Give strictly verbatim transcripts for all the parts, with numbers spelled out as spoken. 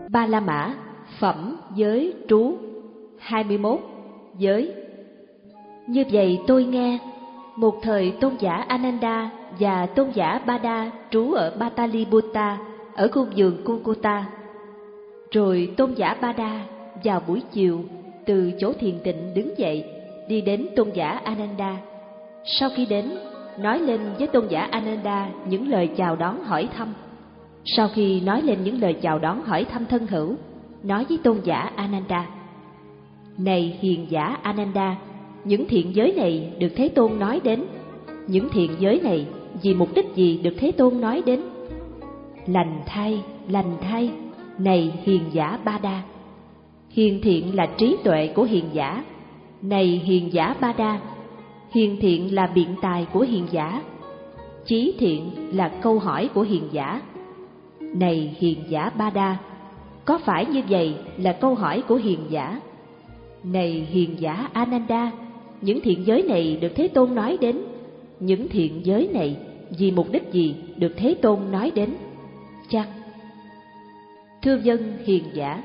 Ba La Mã, phẩm, giới, trú. Hai mươi mốt. Giới. Như vậy tôi nghe, một thời tôn giả Ananda và tôn giả Bada trú ở Pataliputta, ở khu vườn Kukota. Rồi tôn giả Bada vào buổi chiều từ chỗ thiền tịnh đứng dậy, đi đến tôn giả Ananda. Sau khi đến, nói lên với tôn giả Ananda những lời chào đón hỏi thăm. Sau khi nói lên những lời chào đón hỏi thăm thân hữu, nói với tôn giả Ananda: Này hiền giả Ananda, những thiện giới này được Thế Tôn nói đến. Những thiện giới này vì mục đích gì được Thế Tôn nói đến? Lành thay, lành thay, này hiền giả Bada. Hiền thiện là trí tuệ của hiền giả. Này hiền giả Bada, hiền thiện là biện tài của hiền giả. Chí thiện là câu hỏi của hiền giả. Này hiền giả Bada, có phải như vậy là câu hỏi của hiền giả? Này hiền giả Ananda, những thiện giới này được Thế Tôn nói đến. Những thiện giới này vì mục đích gì được Thế Tôn nói đến? Chăng? Thưa vâng hiền giả.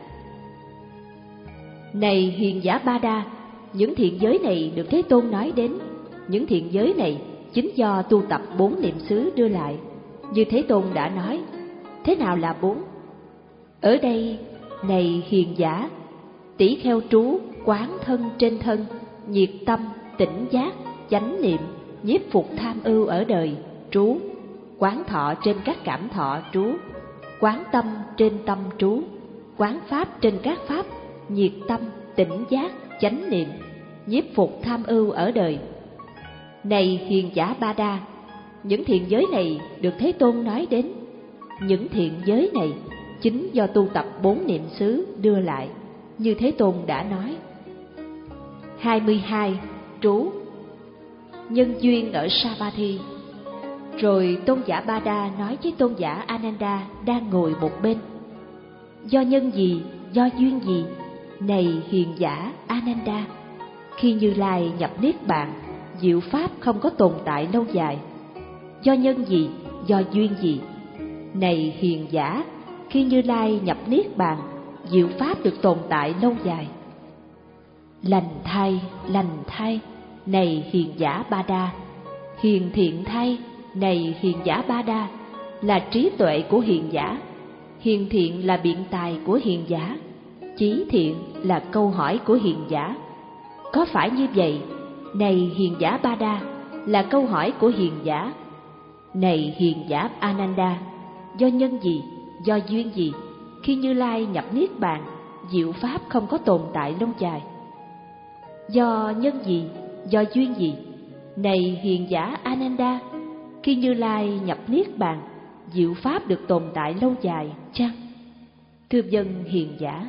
Này hiền giả Bada, những thiện giới này được Thế Tôn nói đến. Những thiện giới này chính do tu tập bốn niệm xứ đưa lại. Như Thế Tôn đã nói. Thế nào là bốn? Ở đây, này hiền giả, tỷ kheo trú, quán thân trên thân, nhiệt tâm, tỉnh giác, chánh niệm, nhiếp phục tham ưu ở đời, trú, quán thọ trên các cảm thọ, trú, quán tâm trên tâm, trú, quán pháp trên các pháp, nhiệt tâm, tỉnh giác, chánh niệm, nhiếp phục tham ưu ở đời. Này hiền giả Bada, những thiện giới này được Thế Tôn nói đến. Những thiện giới này chính do tu tập bốn niệm xứ đưa lại, như Thế Tôn đã nói. Hai mươi hai. Trú. Nhân duyên ở Savatthi. Rồi tôn giả Bada nói với tôn giả Ananda đang ngồi một bên: Do nhân gì, do duyên gì, này hiền giả Ananda, khi Như Lai nhập niết bàn, diệu pháp không có tồn tại lâu dài. Do nhân gì, do duyên gì, này hiền giả, khi Như Lai nhập niết bàn, diệu pháp được tồn tại lâu dài. Lành thay, lành thay, này hiền giả Bada. Hiền thiện thay, này hiền giả Bada, là trí tuệ của hiền giả. Hiền thiện là biện tài của hiền giả. Chí thiện là câu hỏi của hiền giả. Có phải như vậy, này hiền giả Bada, là câu hỏi của hiền giả. Này hiền giả Ananda, do nhân gì, do duyên gì, khi Như Lai nhập niết bàn, diệu pháp không có tồn tại lâu dài. Do nhân gì, do duyên gì, này hiền giả Ananda, khi Như Lai nhập niết bàn, diệu pháp được tồn tại lâu dài chăng? Thưa vâng hiền giả.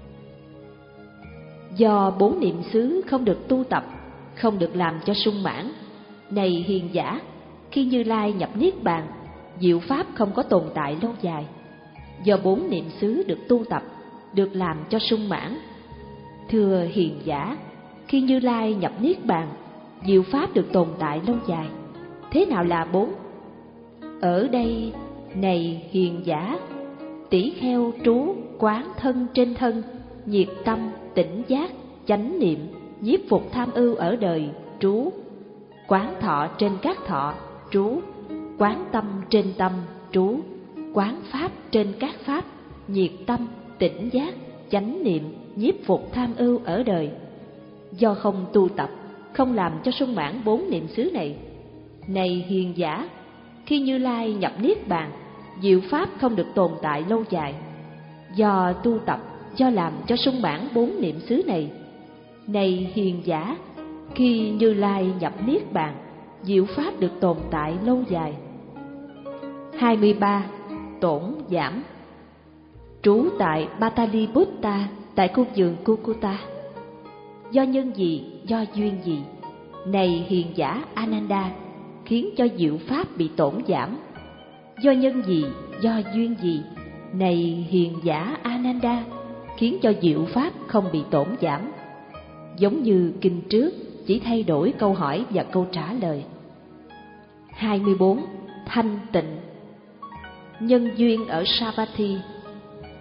Do bốn niệm xứ không được tu tập, không được làm cho sung mãn, này hiền giả, khi Như Lai nhập niết bàn, diệu pháp không có tồn tại lâu dài. Do bốn niệm xứ được tu tập, được làm cho sung mãn, thưa hiền giả, khi Như Lai nhập niết bàn, diệu pháp được tồn tại lâu dài. Thế nào là bốn? Ở đây, này hiền giả, tỷ kheo trú, quán thân trên thân, nhiệt tâm, tỉnh giác, chánh niệm, nhiếp phục tham ưu ở đời, trú, quán thọ trên các thọ, trú, quán tâm trên tâm, trú, quán pháp trên các pháp, nhiệt tâm, tỉnh giác, chánh niệm, nhiếp phục tham ưu ở đời. Do không tu tập, không làm cho sung mãn bốn niệm xứ này, này hiền giả, khi Như Lai nhập niết bàn, diệu pháp không được tồn tại lâu dài. Do tu tập, do làm cho sung mãn bốn niệm xứ này, này hiền giả, khi Như Lai nhập niết bàn, diệu pháp được tồn tại lâu dài. Hai mươi ba. Tổn giảm. Trú tại Pataliputta, tại khu vườn Kukota. Do nhân gì, do duyên gì, này hiền giả Ananda, khiến cho diệu pháp bị tổn giảm? Do nhân gì, do duyên gì, này hiền giả Ananda, khiến cho diệu pháp không bị tổn giảm? Giống như kinh trước, chỉ thay đổi câu hỏi và câu trả lời. Hai mươi bốn. Thanh tịnh. Nhân duyên ở Savatthi.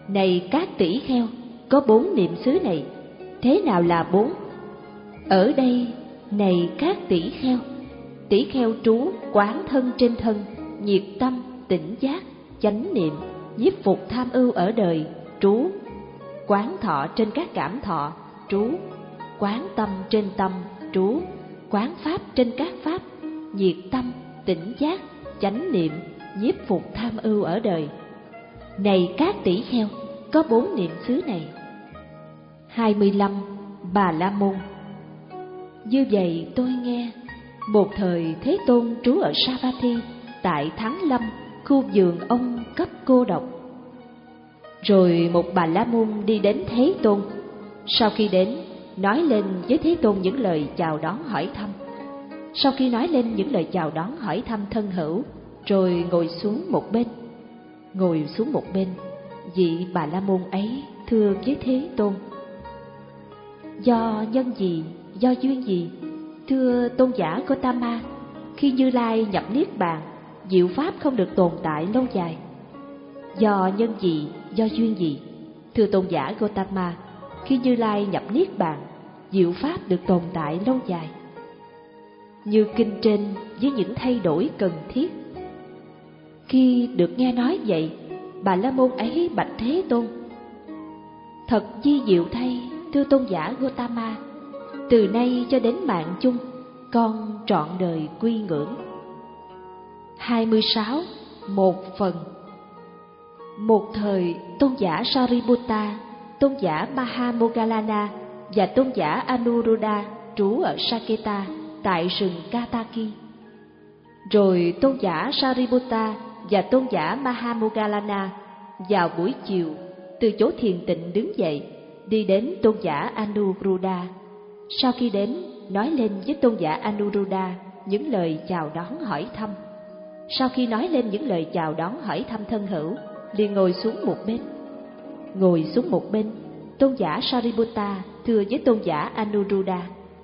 Này các tỷ kheo, có bốn niệm xứ này, thế nào là bốn? Ở đây, này các tỷ kheo, tỷ kheo trú quán thân trên thân, nhiệt tâm, tỉnh giác, chánh niệm, nhiếp phục tham ưu ở đời, trú. Quán thọ trên các cảm thọ, trú. Quán tâm trên tâm, trú. Quán pháp trên các pháp, nhiệt tâm, tỉnh giác, chánh niệm, nhiếp phục tham ưu ở đời. Này các tỷ kheo, có bốn niệm xứ này. hai mươi lăm. Bà La Môn. Như vậy tôi nghe, một thời Thế Tôn trú ở Savatthi, tại Thắng Lâm, khu vườn ông cấp cô độc. Rồi một Bà La Môn đi đến Thế Tôn. Sau khi đến, nói lên với Thế Tôn những lời chào đón hỏi thăm. Sau khi nói lên những lời chào đón hỏi thăm thân hữu, rồi ngồi xuống một bên. Ngồi xuống một bên, vị Bà La Môn ấy thưa với Thế Tôn: do nhân gì, do duyên gì, thưa tôn giả Gotama, khi Như Lai nhập niết bàn, diệu pháp không được tồn tại lâu dài? Do nhân gì, do duyên gì, thưa tôn giả Gotama, khi Như Lai nhập niết bàn, diệu pháp được tồn tại lâu dài? Như kinh trên với những thay đổi cần thiết. Khi được nghe nói vậy, Bà La Môn ấy bạch Thế Tôn: thật di diệu thay, thưa tôn giả Gotama, từ nay cho đến mạng chung, con trọn đời quy ngưỡng. hai mươi sáu. Một phần. Một thời, tôn giả Sariputta, tôn giả Mahamoggallana và tôn giả Anuruddha trú ở Saketa, tại rừng Kataki. Rồi tôn giả Sariputta và tôn giả Mahamoggallana vào buổi chiều từ chỗ thiền tịnh đứng dậy, đi đến tôn giả Anuruddha. Sau khi đến, nói lên với tôn giả Anuruddha những lời chào đón hỏi thăm. Sau khi nói lên những lời chào đón hỏi thăm thân hữu, liền ngồi xuống một bên. Ngồi xuống một bên, tôn giả Sariputta thưa với tôn giả Anuruddha: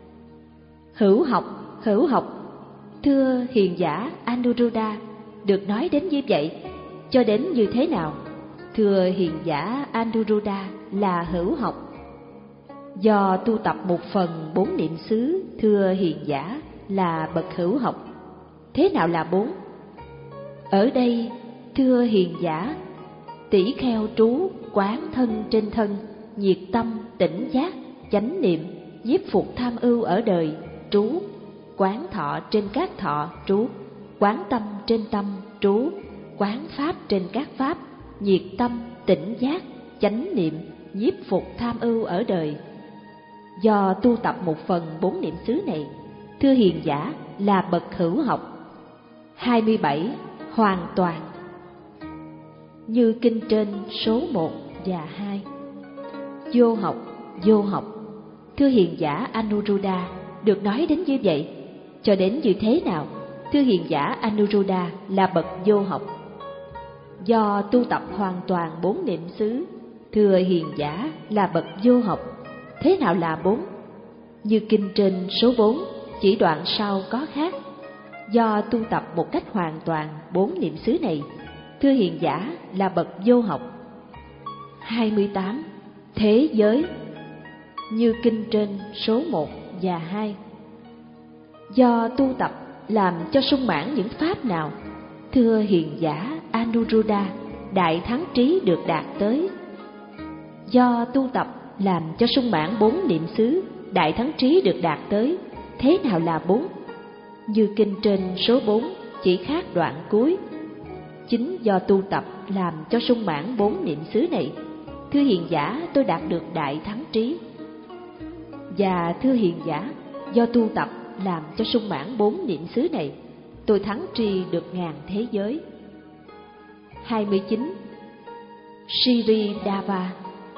hữu học, hữu học, thưa hiền giả Anuruddha, được nói đến như vậy, cho đến như thế nào? Thưa hiền giả Anuruddha, là hữu học. Do tu tập một phần bốn niệm xứ, thưa hiền giả, là bậc hữu học. Thế nào là bốn? Ở đây, thưa hiền giả, tỷ kheo trú quán thân trên thân, nhiệt tâm, tỉnh giác, chánh niệm, nhiếp phục tham ưu ở đời, trú. Quán thọ trên các thọ, trú. Quán tâm trên tâm, trú. Quán pháp trên các pháp, nhiệt tâm, tỉnh giác, chánh niệm, nhiếp phục tham ưu ở đời. Do tu tập một phần bốn niệm xứ này, thưa hiền giả, là bậc hữu học. hai mươi bảy. Hoàn toàn. Như kinh trên số một và hai. Vô học, vô học, thưa hiền giả Anuruddha, được nói đến như vậy, cho đến như thế nào? Thưa hiền giả Anuruddha, là bậc vô học. Do tu tập hoàn toàn bốn niệm xứ, thưa hiền giả, là bậc vô học. Thế nào là bốn? Như kinh trên số bốn, chỉ đoạn sau có khác. Do tu tập một cách hoàn toàn bốn niệm xứ này, thưa hiền giả, là bậc vô học. hai mươi tám. Thế giới. Như kinh trên số một và hai. Do tu tập làm cho sung mãn những pháp nào, thưa hiền giả Anuruddha, đại thắng trí được đạt tới? Do tu tập làm cho sung mãn bốn niệm xứ, đại thắng trí được đạt tới. Thế nào là bốn? Như kinh trên số bốn, chỉ khác đoạn cuối. Chính do tu tập làm cho sung mãn bốn niệm xứ này, thưa hiền giả, tôi đạt được đại thắng trí. Và thưa hiền giả, do tu tập làm cho sung mãn bốn niệm xứ này, tôi thắng tri được ngàn thế giới. hai mươi chín. Siridava.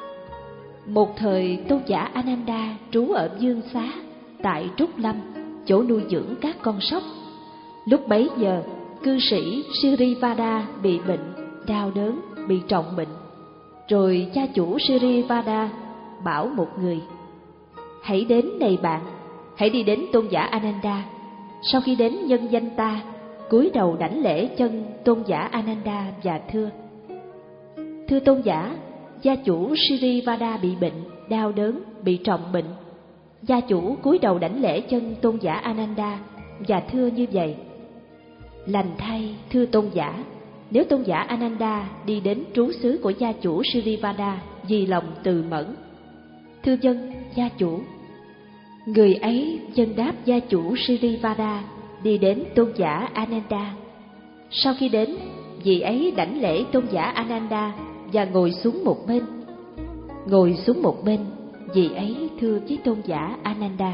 Một thời tôn giả Ananda trú ở Dương Xá, tại Trúc Lâm, chỗ nuôi dưỡng các con sóc. Lúc bấy giờ, cư sĩ Sirivada bị bệnh, đau đớn, bị trọng bệnh. Rồi cha chủ Sirivada bảo một người: hãy đến này bạn, hãy đi đến tôn giả Ananda. Sau khi đến nhân danh ta, cúi đầu đảnh lễ chân tôn giả Ananda và thưa: thưa tôn giả, gia chủ Sirivada bị bệnh, đau đớn, bị trọng bệnh. Gia chủ cúi đầu đảnh lễ chân tôn giả Ananda và thưa như vậy: lành thay thưa tôn giả, nếu tôn giả Ananda đi đến trú xứ của gia chủ Sirivada vì lòng từ mẫn. Thưa dân gia chủ. Người ấy dân đáp gia chủ Sirivada đi đến tôn giả Ananda. Sau khi đến, vị ấy đảnh lễ tôn giả Ananda và ngồi xuống một bên. Ngồi xuống một bên, vị ấy thưa với tôn giả Ananda: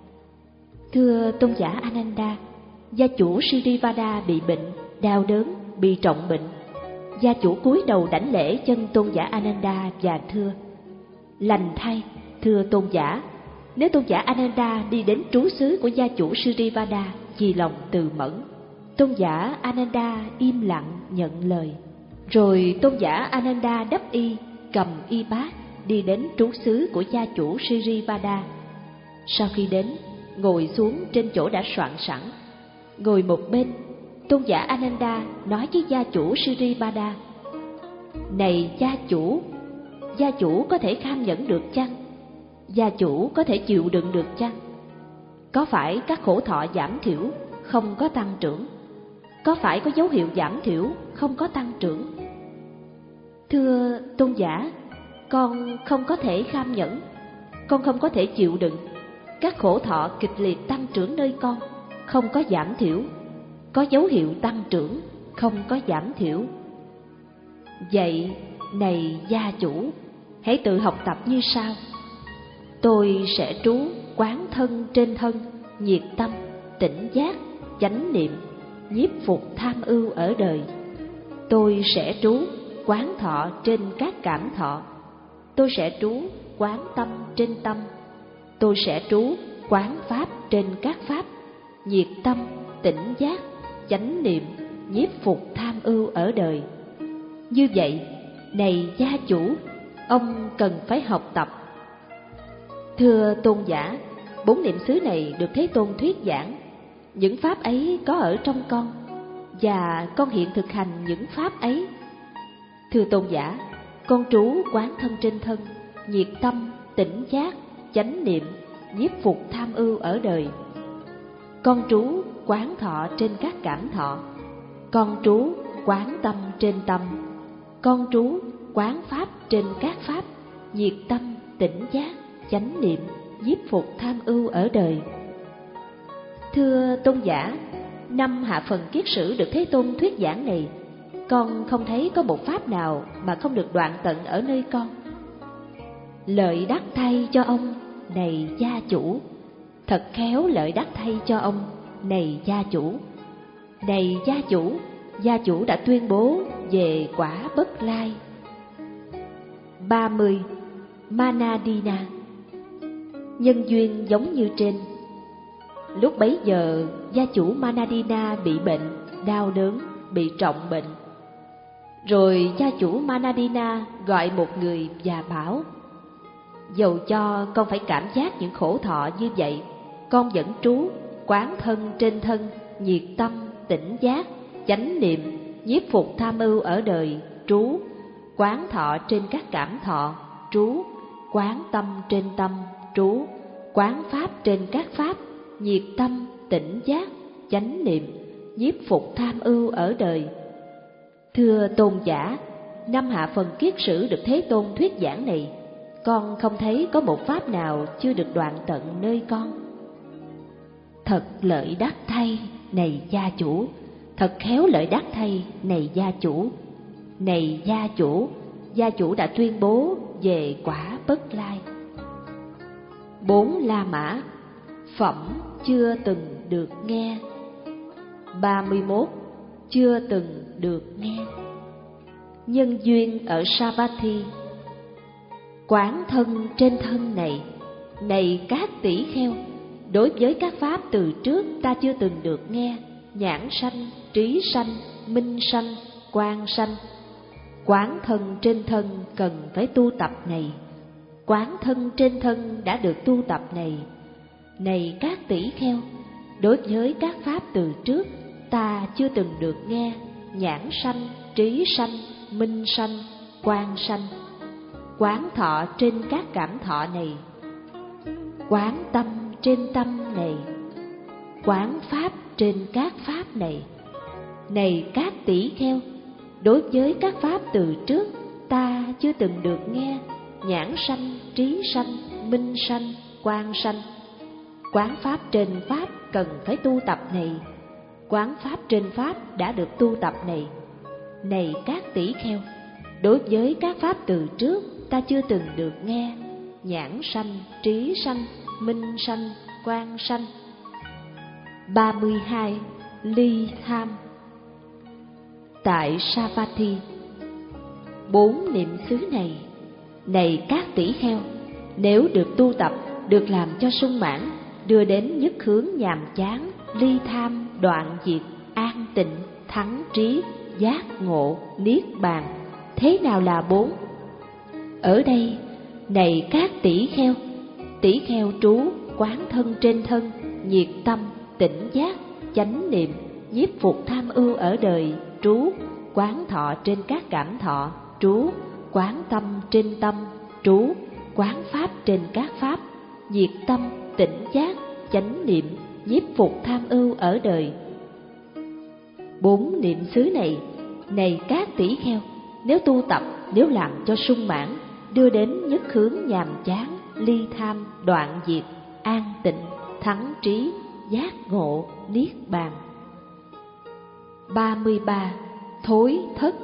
thưa tôn giả Ananda, gia chủ Sirivada bị bệnh, đau đớn, bị trọng bệnh. Gia chủ cúi đầu đảnh lễ chân tôn giả Ananda và thưa: lành thay thưa tôn giả, nếu tôn giả Ananda đi đến trú xứ của gia chủ Sirivada vì lòng từ mẫn. Tôn giả Ananda im lặng nhận lời. Rồi tôn giả Ananda đắp y, cầm y bát đi đến trú xứ của gia chủ Sirivada. Sau khi đến, ngồi xuống trên chỗ đã soạn sẵn. Ngồi một bên, tôn giả Ananda nói với gia chủ Sirivada: này gia chủ, gia chủ có thể kham nhẫn được chăng? Gia chủ có thể chịu đựng được chăng? Có phải các khổ thọ giảm thiểu, không có tăng trưởng? Có phải có dấu hiệu giảm thiểu, không có tăng trưởng? Thưa tôn giả, con không có thể kham nhẫn, con không có thể chịu đựng. Các khổ thọ kịch liệt tăng trưởng nơi con, không có giảm thiểu. Có dấu hiệu tăng trưởng, không có giảm thiểu. Vậy, này gia chủ, hãy tự học tập như sau. Tôi sẽ trú quán thân trên thân, nhiệt tâm, tỉnh giác, chánh niệm, nhiếp phục tham ưu ở đời. Tôi sẽ trú quán thọ trên các cảm thọ. Tôi sẽ trú quán tâm trên tâm. Tôi sẽ trú quán pháp trên các pháp, nhiệt tâm, tỉnh giác, chánh niệm, nhiếp phục tham ưu ở đời. Như vậy, này gia chủ, ông cần phải học tập. Thưa tôn giả, bốn niệm xứ này được Thế Tôn thuyết giảng. Những pháp ấy có ở trong con, và con hiện thực hành những pháp ấy. Thưa tôn giả, con trú quán thân trên thân, nhiệt tâm, tỉnh giác, chánh niệm, nhiếp phục tham ưu ở đời. Con trú quán thọ trên các cảm thọ. Con trú quán tâm trên tâm. Con trú quán pháp trên các pháp, nhiệt tâm, tỉnh giác, chánh niệm, nhiếp phục tham ưu ở đời. Thưa tôn giả, năm hạ phần kiết sử được Thế Tôn thuyết giảng này, con không thấy có một pháp nào mà không được đoạn tận ở nơi con. Lợi đắc thay cho ông, này gia chủ. Thật khéo lợi đắc thay cho ông, này gia chủ. Này gia chủ, gia chủ đã tuyên bố về quả bất lai. ba mươi. Manadina. Nhân duyên giống như trên. Lúc bấy giờ, gia chủ Manadina bị bệnh, đau đớn, bị trọng bệnh. Rồi gia chủ Manadina gọi một người và bảo: dầu cho con phải cảm giác những khổ thọ như vậy, con vẫn trú quán thân trên thân, nhiệt tâm, tỉnh giác, chánh niệm, nhiếp phục tham ưu ở đời, trú quán thọ trên các cảm thọ, trú quán tâm trên tâm, trú quán pháp trên các pháp, nhiệt tâm, tỉnh giác, chánh niệm, nhiếp phục tham ưu ở đời. Thưa tôn giả, năm hạ phần kiết sử được Thế Tôn thuyết giảng này, con không thấy có một pháp nào chưa được đoạn tận nơi con. Thật lợi đắc thay, này gia chủ. Thật khéo lợi đắc thay, này gia chủ. Này gia chủ, gia chủ đã tuyên bố về quả bất lai. Bốn La Mã. Phẩm chưa từng được nghe. ba mươi mốt. Chưa từng được nghe. Nhân duyên ở Savatthi. Quán thân trên thân này, này các tỷ kheo, đối với các pháp từ trước ta chưa từng được nghe, nhãn sanh, trí sanh, minh sanh, quang sanh. Quán thân trên thân cần phải tu tập này. Quán thân trên thân đã được tu tập này. Này các tỷ kheo, đối với các pháp từ trước ta chưa từng được nghe, nhãn sanh, trí sanh, minh sanh, quang sanh. quán thọ trên các cảm thọ này, quán tâm trên tâm này, quán pháp trên các pháp này. Này các tỷ kheo, đối với các pháp từ trước ta chưa từng được nghe, nhãn sanh, trí sanh, minh sanh, quang sanh. Quán pháp trên pháp cần phải tu tập này, quán pháp trên pháp đã được tu tập này. Này các tỷ kheo, đối với các pháp từ trước ta chưa từng được nghe, nhãn sanh, trí sanh, minh sanh, quang sanh. ba mươi hai. Ly tham. Tại Savatthi, bốn niệm xứ này, này các tỷ kheo, nếu được tu tập, được làm cho sung mãn, đưa đến nhất hướng nhàm chán, ly tham, đoạn diệt, an tịnh, thắng trí, giác ngộ, niết bàn. Thế nào là bốn? Ở đây, này các tỷ kheo, tỷ kheo trú quán thân trên thân, nhiệt tâm, tỉnh giác, chánh niệm, nhiếp phục tham ưu ở đời, trú quán thọ trên các cảm thọ, trú quán tâm trên tâm, trú quán pháp trên các pháp, diệt tâm, tỉnh giác, chánh niệm, nhiếp phục tham ưu ở đời. Bốn niệm xứ này, này các tỷ kheo, nếu tu tập, nếu làm cho sung mãn, đưa đến nhất hướng nhàm chán, ly tham, đoạn diệt, an tịnh, thắng trí, giác ngộ, niết bàn. ba mươi ba. Thối thất.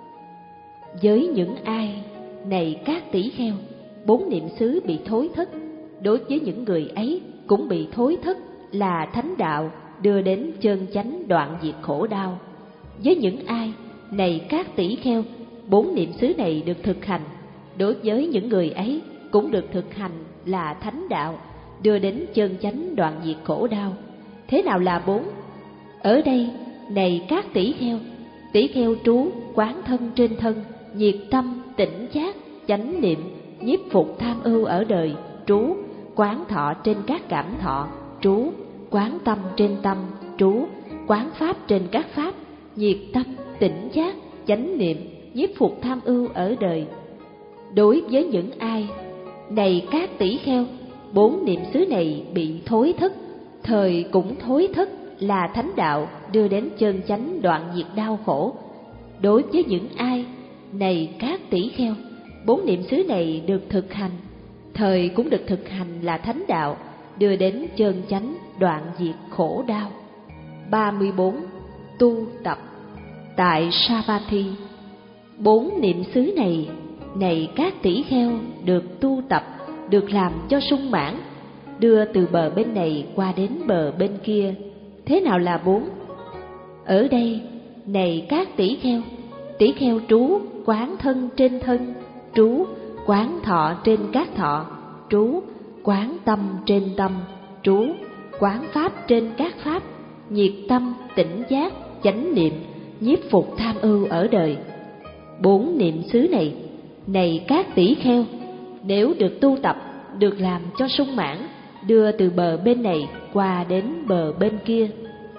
Với những ai, này các tỷ kheo, bốn niệm xứ bị thối thất, đối với những người ấy cũng bị thối thất là thánh đạo, đưa đến chân chánh đoạn diệt khổ đau. Với những ai, này các tỷ kheo, bốn niệm xứ này được thực hành, đối với những người ấy cũng được thực hành là thánh đạo, đưa đến chân chánh đoạn diệt khổ đau. Thế nào là bốn? Ở đây, này các tỷ kheo, tỷ kheo trú quán thân trên thân, nhiệt tâm, tỉnh giác, chánh niệm, nhiếp phục tham ưu ở đời, trú quán thọ trên các cảm thọ, trú quán tâm trên tâm, trú quán pháp trên các pháp, nhiệt tâm, tỉnh giác, chánh niệm, nhiếp phục tham ưu ở đời. Đối với những ai, này các tỷ kheo, bốn niệm xứ này bị thối thất, thời cũng thối thất là thánh đạo, đưa đến chân chánh đoạn diệt đau khổ. Đối với những ai, này các tỷ kheo, bốn niệm xứ này được thực hành, thời cũng được thực hành là thánh đạo, đưa đến chân chánh đoạn diệt khổ đau. ba mươi bốn. Tu tập. Tại Savatthi, bốn niệm xứ này, này các tỷ kheo, được tu tập, được làm cho sung mãn, đưa từ bờ bên này qua đến bờ bên kia. Thế nào là bốn? Ở đây, này các tỷ kheo, tỷ kheo trú quán thân trên thân, trú quán thọ trên các thọ, trú quán tâm trên tâm, trú quán pháp trên các pháp, nhiệt tâm, tỉnh giác, chánh niệm, nhiếp phục tham ưu ở đời. Bốn niệm xứ này, này các tỷ kheo, nếu được tu tập, được làm cho sung mãn, đưa từ bờ bên này qua đến bờ bên kia.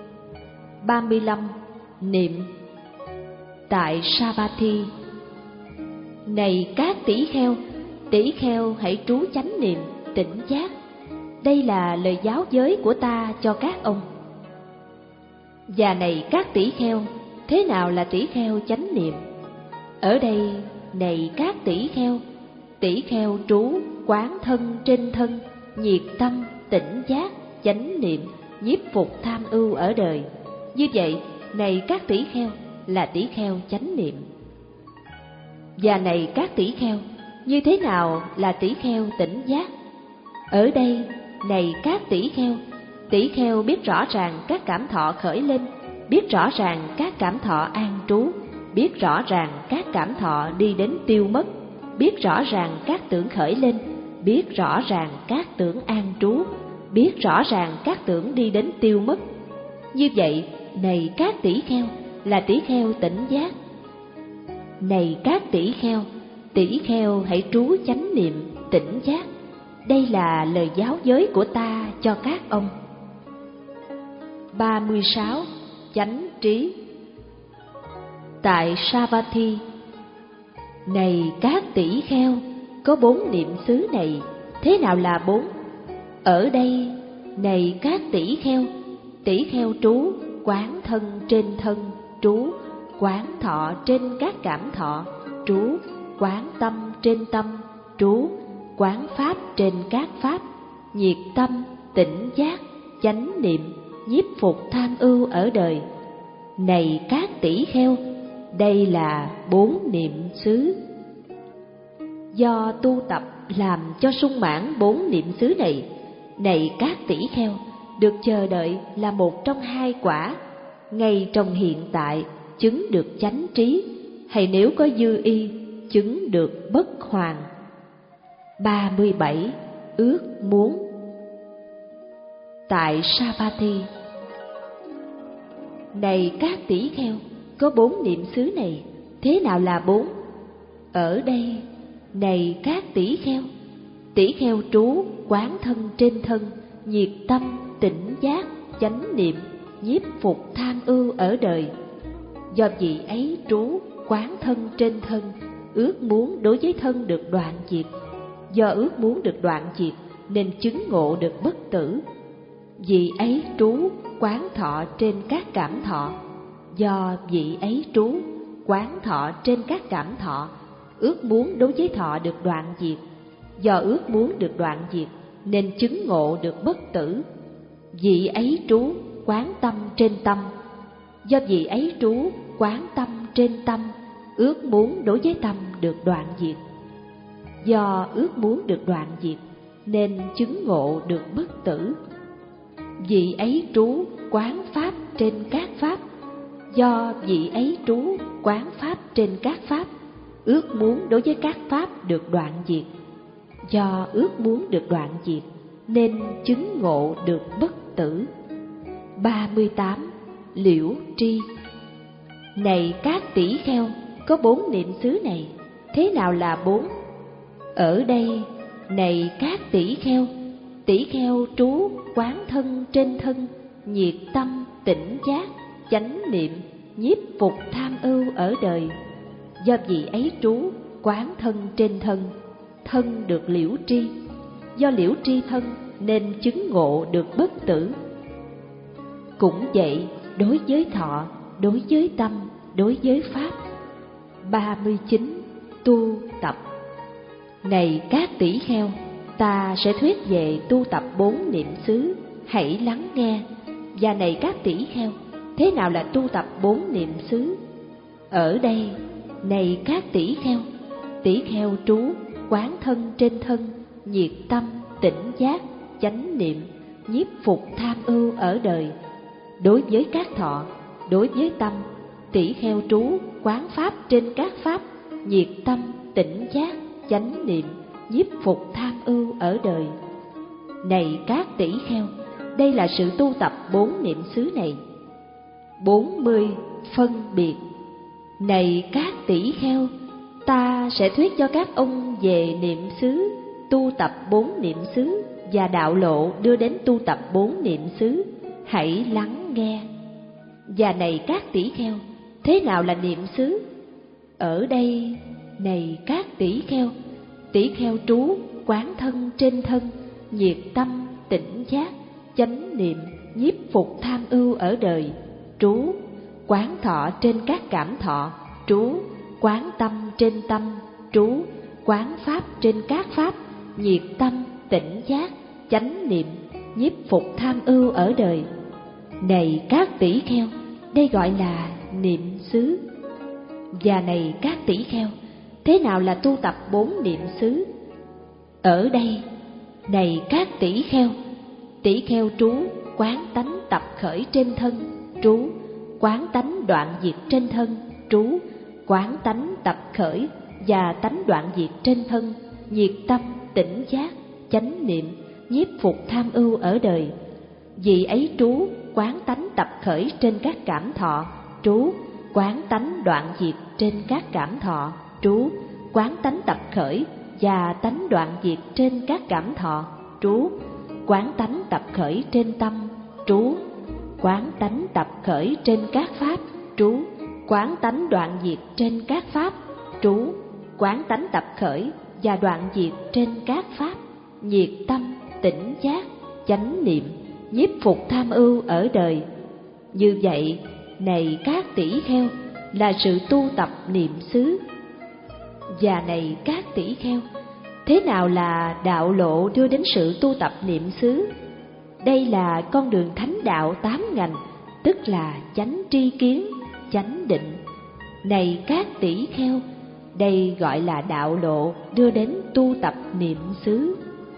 ba mươi lăm. Niệm. Tại Savatthi, này các tỷ kheo, tỷ kheo hãy trú chánh niệm, tỉnh giác. Đây là lời giáo giới của ta cho các ông. Và này các tỷ kheo, thế nào là tỷ kheo chánh niệm? Ở đây, này các tỷ kheo, tỷ kheo trú quán thân trên thân, nhiệt tâm, tỉnh giác, chánh niệm, nhiếp phục tham ưu ở đời. Như vậy, này các tỷ kheo, là tỷ kheo chánh niệm. Và này các tỷ kheo, như thế nào là tỷ kheo tỉnh giác? Ở đây, này các tỷ kheo, tỷ kheo biết rõ ràng các cảm thọ khởi lên, biết rõ ràng các cảm thọ an trú, biết rõ ràng các cảm thọ đi đến tiêu mất, biết rõ ràng các tưởng khởi lên, biết rõ ràng các tưởng an trú, biết rõ ràng các tưởng đi đến tiêu mất. Như vậy, này các tỷ kheo, là tỷ kheo tỉnh giác. Này các tỷ kheo, tỷ kheo hãy trú chánh niệm, tỉnh giác. Đây là lời giáo giới của ta cho các ông. ba mươi sáu. Chánh trí. Tại Savatthi, này các tỷ kheo, có bốn niệm xứ này, thế nào là bốn? Ở đây, này các tỷ kheo, tỷ kheo trú quán thân trên thân, trú quán thọ trên các cảm thọ, trú quán tâm trên tâm, trú quán pháp trên các pháp, nhiệt tâm, tỉnh giác, chánh niệm, nhiếp phục tham ưu ở đời. Này các tỷ kheo, đây là bốn niệm xứ. Do tu tập làm cho sung mãn bốn niệm xứ này, này các tỷ kheo, được chờ đợi là một trong hai quả, ngay trong hiện tại chứng được chánh trí, hay nếu có dư y chứng được bất hoàn. ba mươi bảy. Ước muốn. Tại Savatthi, này các tỷ kheo, có bốn niệm xứ này, thế nào là bốn? Ở đây, này các tỷ kheo, tỷ kheo trú quán thân trên thân, nhiệt tâm, tỉnh giác, chánh niệm, nhiếp phục tham ưu ở đời. Do vị ấy trú quán thân trên thân, ước muốn đối với thân được đoạn diệt. Do ước muốn được đoạn diệt nên chứng ngộ được bất tử. Vị ấy trú quán thọ trên các cảm thọ. Do vị ấy trú quán thọ trên các cảm thọ, ước muốn đối với thọ được đoạn diệt. Do ước muốn được đoạn diệt nên chứng ngộ được bất tử. Vị ấy trú quán tâm trên tâm. Do vị ấy trú quán tâm trên tâm, ước muốn đối với tâm được đoạn diệt. Do ước muốn được đoạn diệt nên chứng ngộ được bất tử. Vị ấy trú quán pháp trên các pháp. Do vị ấy trú quán pháp trên các pháp, ước muốn đối với các pháp được đoạn diệt. Do ước muốn được đoạn diệt nên chứng ngộ được bất tử. ba mươi tám. Liễu tri. Này các tỷ kheo, có bốn niệm xứ này, thế nào là bốn? Ở đây, này các tỷ kheo, tỷ kheo trú quán thân trên thân, nhiệt tâm, tỉnh giác, chánh niệm, nhiếp phục tham ưu ở đời. Do vị ấy trú quán thân trên thân, thân được liễu tri. Do liễu tri thân nên chứng ngộ được bất tử. Cũng vậy, đối với thọ, đối với tâm, đối với pháp. ba mươi chín. Tu tập. Này các tỷ kheo, ta sẽ thuyết về tu tập bốn niệm xứ, hãy lắng nghe. Và này các tỷ kheo, thế nào là tu tập bốn niệm xứ? Ở đây, này các tỷ kheo, tỷ kheo trú quán thân trên thân, nhiệt tâm, tỉnh giác, chánh niệm, nhiếp phục tham ưu ở đời. Đối với các thọ, đối với tâm, tỷ kheo trú quán pháp trên các pháp, nhiệt tâm, tỉnh giác, chánh niệm, nhiếp phục tham ưu ở đời. Này các tỷ kheo, đây là sự tu tập bốn niệm xứ này. bốn mươi. Phân biệt. Này các tỷ kheo, ta sẽ thuyết cho các ông về niệm xứ, tu tập bốn niệm xứ và đạo lộ đưa đến tu tập bốn niệm xứ, hãy lắng nghe. Và này các tỷ kheo, thế nào là niệm xứ? Ở đây, này các tỷ kheo, tỷ kheo trú quán thân trên thân, nhiệt tâm, tỉnh giác, chánh niệm, nhiếp phục tham ưu ở đời. Trú quán thọ trên các cảm thọ, trú quán tâm trên tâm, trú quán pháp trên các pháp, nhiệt tâm, tỉnh giác, chánh niệm, nhiếp phục tham ưu ở đời. Này các tỷ kheo, đây gọi là niệm xứ. Và này các tỷ kheo, thế nào là tu tập bốn niệm xứ? Ở đây, này các tỷ kheo, tỷ kheo trú quán tánh tập khởi trên thân, trú quán tánh đoạn diệt trên thân, trú quán tánh tập khởi và tánh đoạn diệt trên thân, nhiệt tâm, tỉnh giác, chánh niệm, nhiếp phục tham ưu ở đời. Vị ấy trú quán tánh tập khởi trên các cảm thọ, trú quán tánh đoạn diệt trên các cảm thọ, trú quán tánh tập khởi và tánh đoạn diệt trên các cảm thọ, trú quán tánh tập khởi trên tâm, trú quán tánh tập khởi trên các pháp, trú quán tánh đoạn diệt trên các pháp, trú quán tánh tập khởi và đoạn diệt trên các pháp, nhiệt tâm, tỉnh giác, chánh niệm, nhiếp phục tham ưu ở đời. Như vậy, này các tỷ kheo, là sự tu tập niệm xứ. Và này các tỷ kheo, thế nào là đạo lộ đưa đến sự tu tập niệm xứ? Đây là con đường thánh đạo tám ngành, tức là chánh tri kiến, chánh định. Này các tỷ kheo, đây gọi là đạo lộ đưa đến tu tập niệm xứ.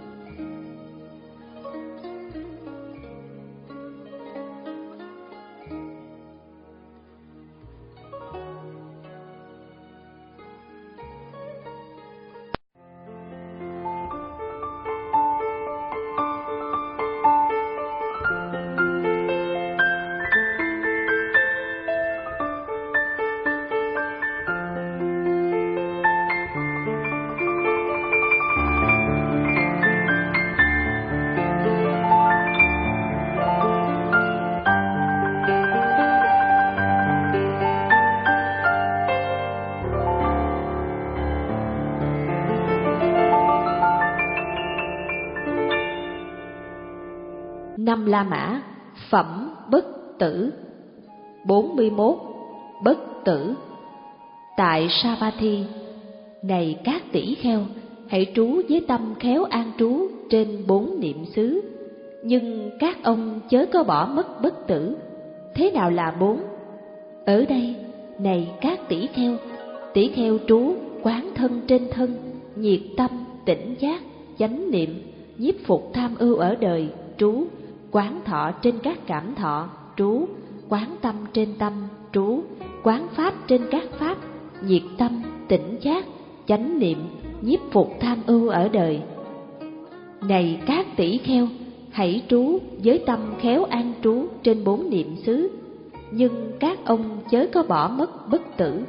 Năm La Mã, phẩm bất tử. Bốn mươi mốt. Bất tử. Tại Savatthi, này các tỷ kheo, hãy trú với tâm khéo an trú trên bốn niệm xứ, nhưng các ông chớ có bỏ mất bất tử. Thế nào là bốn? Ở đây, này các tỷ kheo, tỷ kheo trú quán thân trên thân, nhiệt tâm, tỉnh giác, chánh niệm, nhiếp phục tham ưu ở đời, trú quán thọ trên các cảm thọ, trú quán tâm trên tâm, trú quán pháp trên các pháp, nhiệt tâm, tỉnh giác, chánh niệm, nhiếp phục tham ưu ở đời. Này các tỷ kheo, hãy trú với tâm khéo an trú trên bốn niệm xứ, nhưng các ông chớ có bỏ mất bất tử.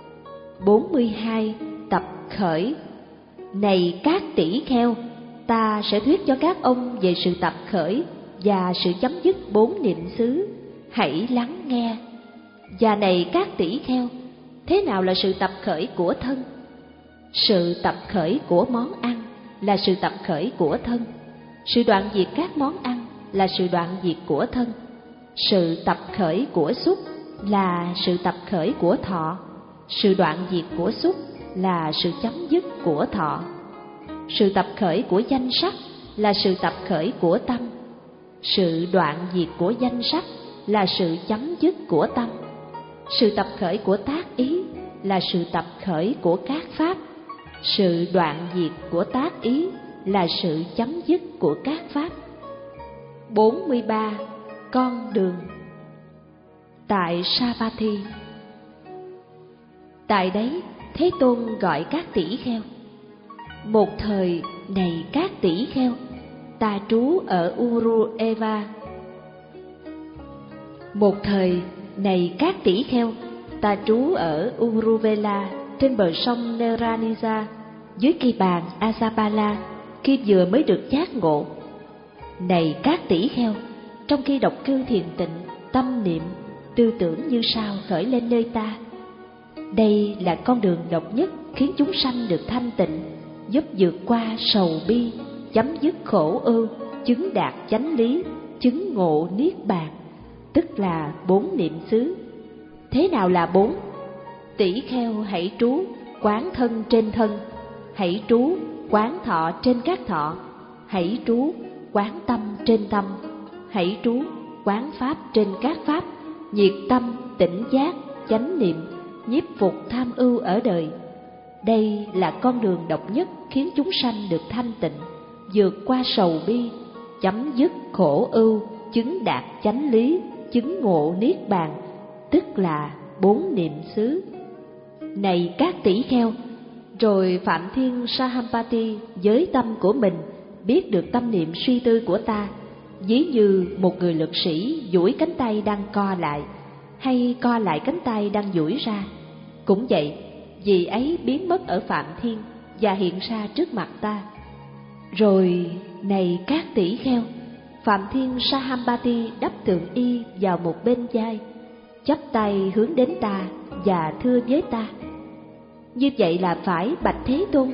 Bốn mươi hai. Tập khởi. Này các tỷ kheo, ta sẽ thuyết cho các ông về sự tập khởi và sự chấm dứt bốn niệm xứ, hãy lắng nghe. Và này các tỷ kheo, thế nào là sự tập khởi của thân? Sự tập khởi của món ăn là sự tập khởi của thân. Sự đoạn diệt các món ăn là sự đoạn diệt của thân. Sự tập khởi của xúc là sự tập khởi của thọ. Sự đoạn diệt của xúc là sự chấm dứt của thọ. Sự tập khởi của danh sắc là sự tập khởi của tâm. Sự đoạn diệt của danh sắc là sự chấm dứt của tâm. Sự tập khởi của tác ý là sự tập khởi của các pháp. Sự đoạn diệt của tác ý là sự chấm dứt của các pháp. Bốn mươi ba. Con đường. Tại Savatthi, tại đấy Thế Tôn gọi các tỷ kheo. Một thời, này các tỷ kheo, ta trú ở Urueva. Một thời, này các tỷ kheo, ta trú ở Uruvela trên bờ sông Neranisa, dưới cây bàn Asapala, khi vừa mới được giác ngộ. Này các tỷ kheo, trong khi độc cư thiền tịnh, tâm niệm, tư tưởng như sao khởi lên nơi ta. Đây là con đường độc nhất khiến chúng sanh được thanh tịnh, giúp vượt qua sầu bi, chấm dứt khổ ưu, chứng đạt chánh lý, chứng ngộ niết bàn, tức là bốn niệm xứ. Thế nào là bốn? Tỷ kheo hãy trú quán thân trên thân, hãy trú quán thọ trên các thọ, hãy trú quán tâm trên tâm, hãy trú quán pháp trên các pháp, nhiệt tâm, tỉnh giác, chánh niệm, nhiếp phục tham ưu ở đời. Đây là con đường độc nhất khiến chúng sanh được thanh tịnh, vượt qua sầu bi, chấm dứt khổ ưu, chứng đạt chánh lý, chứng ngộ niết bàn, tức là bốn niệm xứ. Này các tỷ kheo, rồi Phạm Thiên Sahampati với tâm của mình biết được tâm niệm suy tư của ta, ví như một người lực sĩ duỗi cánh tay đang co lại, hay co lại cánh tay đang duỗi ra. Cũng vậy, vị ấy biến mất ở Phạm Thiên và hiện ra trước mặt ta. Rồi, này các tỷ kheo, Phạm Thiên Sahampati đắp tượng y vào một bên vai, chắp tay hướng đến ta và thưa với ta: như vậy là phải, bạch Thế Tôn,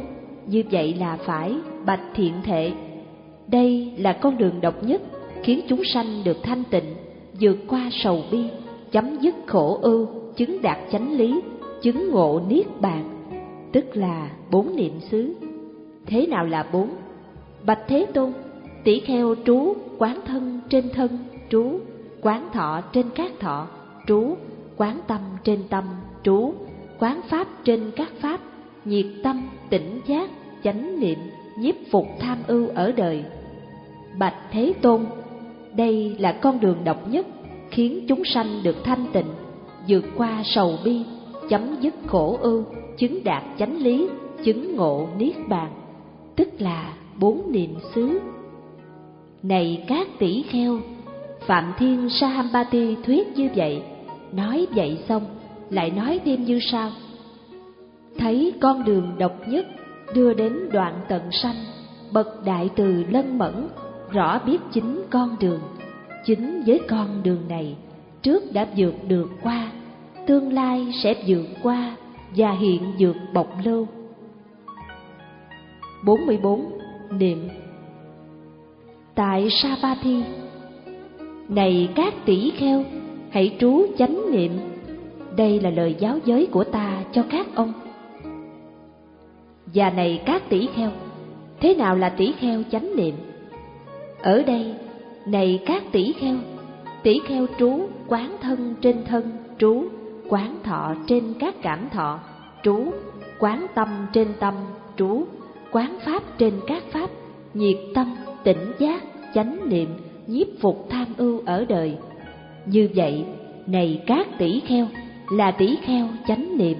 như vậy là phải. Bạch thiện thệ, đây là con đường độc nhất, khiến chúng sanh được thanh tịnh, vượt qua sầu bi, chấm dứt khổ ưu, chứng đạt chánh lý, chứng ngộ niết bàn, tức là bốn niệm xứ. Thế nào là bốn? Bạch Thế Tôn, tỷ kheo trú quán thân trên thân, trú quán thọ trên các thọ, trú quán tâm trên tâm, trú quán pháp trên các pháp, nhiệt tâm, tỉnh giác, chánh niệm, nhiếp phục tham ưu ở đời. Bạch Thế Tôn, đây là con đường độc nhất, khiến chúng sanh được thanh tịnh, vượt qua sầu bi, chấm dứt khổ ưu, chứng đạt chánh lý, chứng ngộ niết bàn, tức là bốn niệm xứ. Này các tỷ kheo, Phạm Thiên Sahambati thuyết như vậy, nói vậy xong lại nói thêm như sau: thấy con đường độc nhất đưa đến đoạn tận sanh, bậc đại từ lân mẫn, rõ biết chính con đường. Chính với con đường này, trước đã vượt được qua, tương lai sẽ vượt qua, và hiện vượt bộc lưu. bốn mươi bốn. Niệm. Tại Savatthi, này các tỷ kheo, hãy trú chánh niệm. Đây là lời giáo giới của ta cho các ông. Và này các tỷ kheo, thế nào là tỷ kheo chánh niệm? Ở đây, này các tỷ kheo, tỷ kheo trú quán thân trên thân, trú quán thọ trên các cảm thọ, trú quán tâm trên tâm, trú quán pháp trên các pháp, nhiệt tâm, tỉnh giác, chánh niệm, nhiếp phục tham ưu ở đời. Như vậy, này các tỷ kheo, là tỷ kheo chánh niệm.